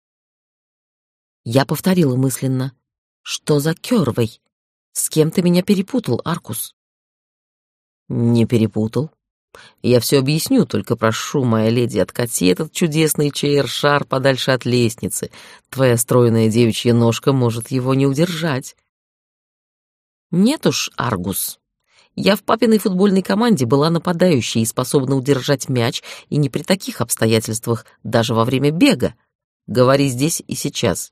Я повторила мысленно. Что за Кёрвей? С кем ты меня перепутал, Аркус? Не перепутал. Я все объясню, только прошу, моя леди, откати этот чудесный чейр-шар подальше от лестницы. Твоя стройная девичья ножка может его не удержать. Нет уж, Аргус. Я в папиной футбольной команде была нападающей и способна удержать мяч, и не при таких обстоятельствах, даже во время бега. Говори здесь и сейчас.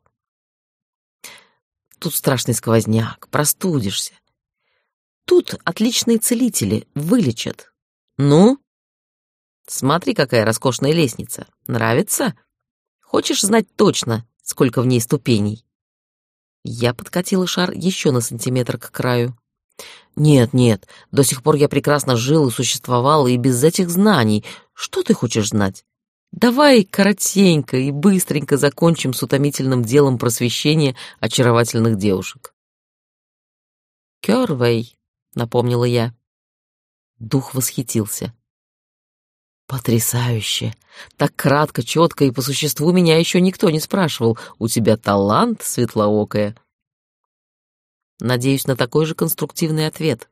Тут страшный сквозняк, простудишься. Тут отличные целители, вылечат. Ну? Смотри, какая роскошная лестница. Нравится? Хочешь знать точно, сколько в ней ступеней? Я подкатила шар еще на сантиметр к краю. Нет, нет, до сих пор я прекрасно жил и существовал и без этих знаний. Что ты хочешь знать? Давай коротенько и быстренько закончим с утомительным делом просвещения очаровательных девушек. Кёрвей, напомнила я. Дух восхитился. Потрясающе! Так кратко, четко и по существу меня еще никто не спрашивал. У тебя талант, светлоокая. Надеюсь на такой же конструктивный ответ.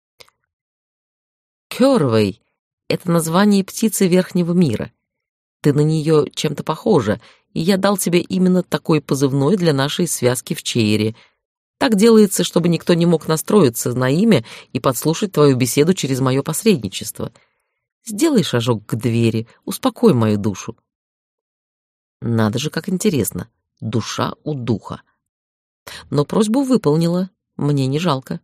Кёрвей — это название птицы Верхнего мира. Ты на нее чем-то похожа, и я дал тебе именно такой позывной для нашей связки в Чейре. Так делается, чтобы никто не мог настроиться на имя и подслушать твою беседу через мое посредничество. Сделай шажок к двери, успокой мою душу. Надо же, как интересно. Душа у духа. Но просьбу выполнила. Мне не жалко.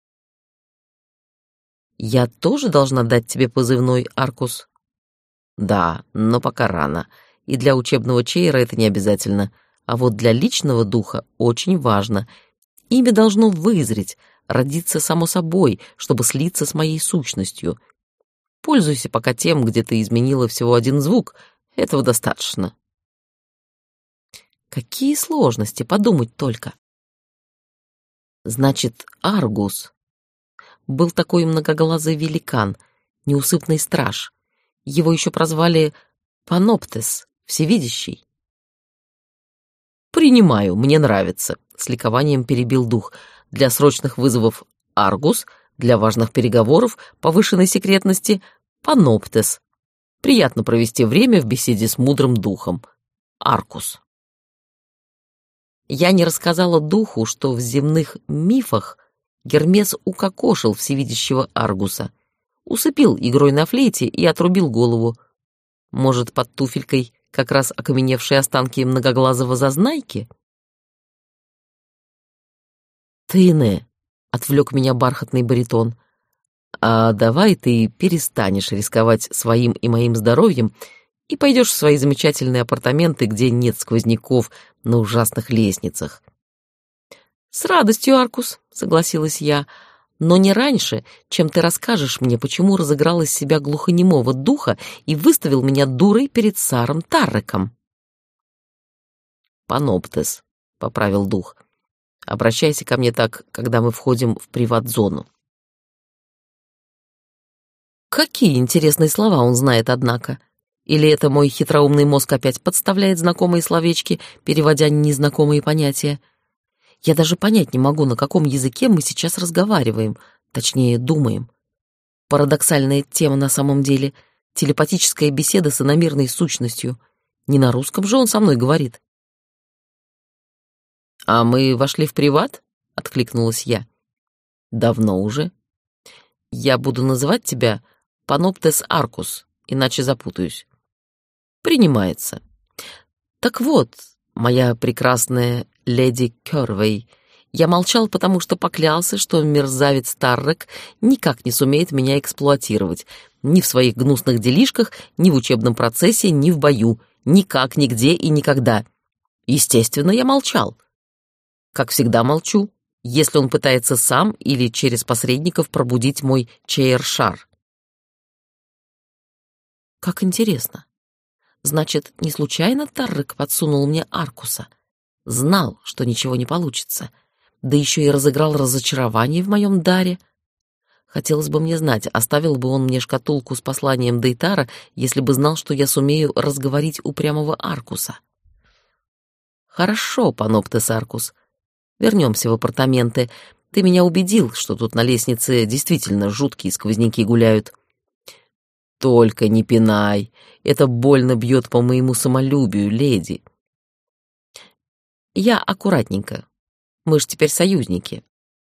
Я тоже должна дать тебе позывной, Аркус? Да, но пока рано. И для учебного чейра это не обязательно. А вот для личного духа очень важно. Имя должно вызреть, родиться само собой, чтобы слиться с моей сущностью. Пользуйся пока тем, где ты изменила всего один звук. Этого достаточно. Какие сложности, подумать только. Значит, Аргус был такой многоглазый великан, неусыпный страж. Его еще прозвали Паноптес, всевидящий. «Принимаю, мне нравится», — с ликованием перебил дух. «Для срочных вызовов Аргус, для важных переговоров повышенной секретности Паноптес. Приятно провести время в беседе с мудрым духом. Аркус». Я не рассказала духу, что в земных мифах Гермес укокошил всевидящего Аргуса, усыпил игрой на флейте и отрубил голову. Может, под туфелькой как раз окаменевшие останки многоглазого зазнайки? «Тыне», — отвлек меня бархатный баритон, — «а давай ты перестанешь рисковать своим и моим здоровьем и пойдешь в свои замечательные апартаменты, где нет сквозняков на ужасных лестницах». «С радостью, Аркус», — согласилась я, — «но не раньше, чем ты расскажешь мне, почему разыграл из себя глухонемого духа и выставил меня дурой перед Саром Тарреком». «Паноптес», — поправил дух, — «обращайся ко мне так, когда мы входим в приват-зону». Какие интересные слова он знает, однако. Или это мой хитроумный мозг опять подставляет знакомые словечки, переводя незнакомые понятия? Я даже понять не могу, на каком языке мы сейчас разговариваем, точнее, думаем. Парадоксальная тема на самом деле — телепатическая беседа с иномирной сущностью. Не на русском же он со мной говорит. «А мы вошли в приват?» — откликнулась я. «Давно уже. Я буду называть тебя Паноптес Аркус, иначе запутаюсь». «Принимается. Так вот, моя прекрасная леди Кёрвей, я молчал, потому что поклялся, что мерзавец Таррек никак не сумеет меня эксплуатировать, ни в своих гнусных делишках, ни в учебном процессе, ни в бою, никак, нигде и никогда. Естественно, я молчал. Как всегда молчу, если он пытается сам или через посредников пробудить мой чейр-шар». Как интересно. Значит, не случайно Таррек подсунул мне Аркуса? Знал, что ничего не получится. Да еще и разыграл разочарование в моем даре. Хотелось бы мне знать, оставил бы он мне шкатулку с посланием Дейтара, если бы знал, что я сумею разговорить упрямого Аркуса. Хорошо, Паноптес Аркус. Вернемся в апартаменты. Ты меня убедил, что тут на лестнице действительно жуткие сквозняки гуляют. Только не пинай. Это больно бьет по моему самолюбию, леди. Я аккуратненько. Мы ж теперь союзники.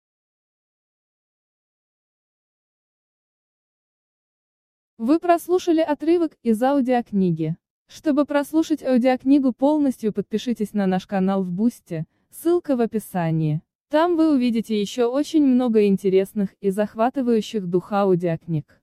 Вы прослушали отрывок из аудиокниги. Чтобы прослушать аудиокнигу полностью, подпишитесь на наш канал в Бусти, ссылка в описании. Там вы увидите еще очень много интересных и захватывающих дух аудиокниг.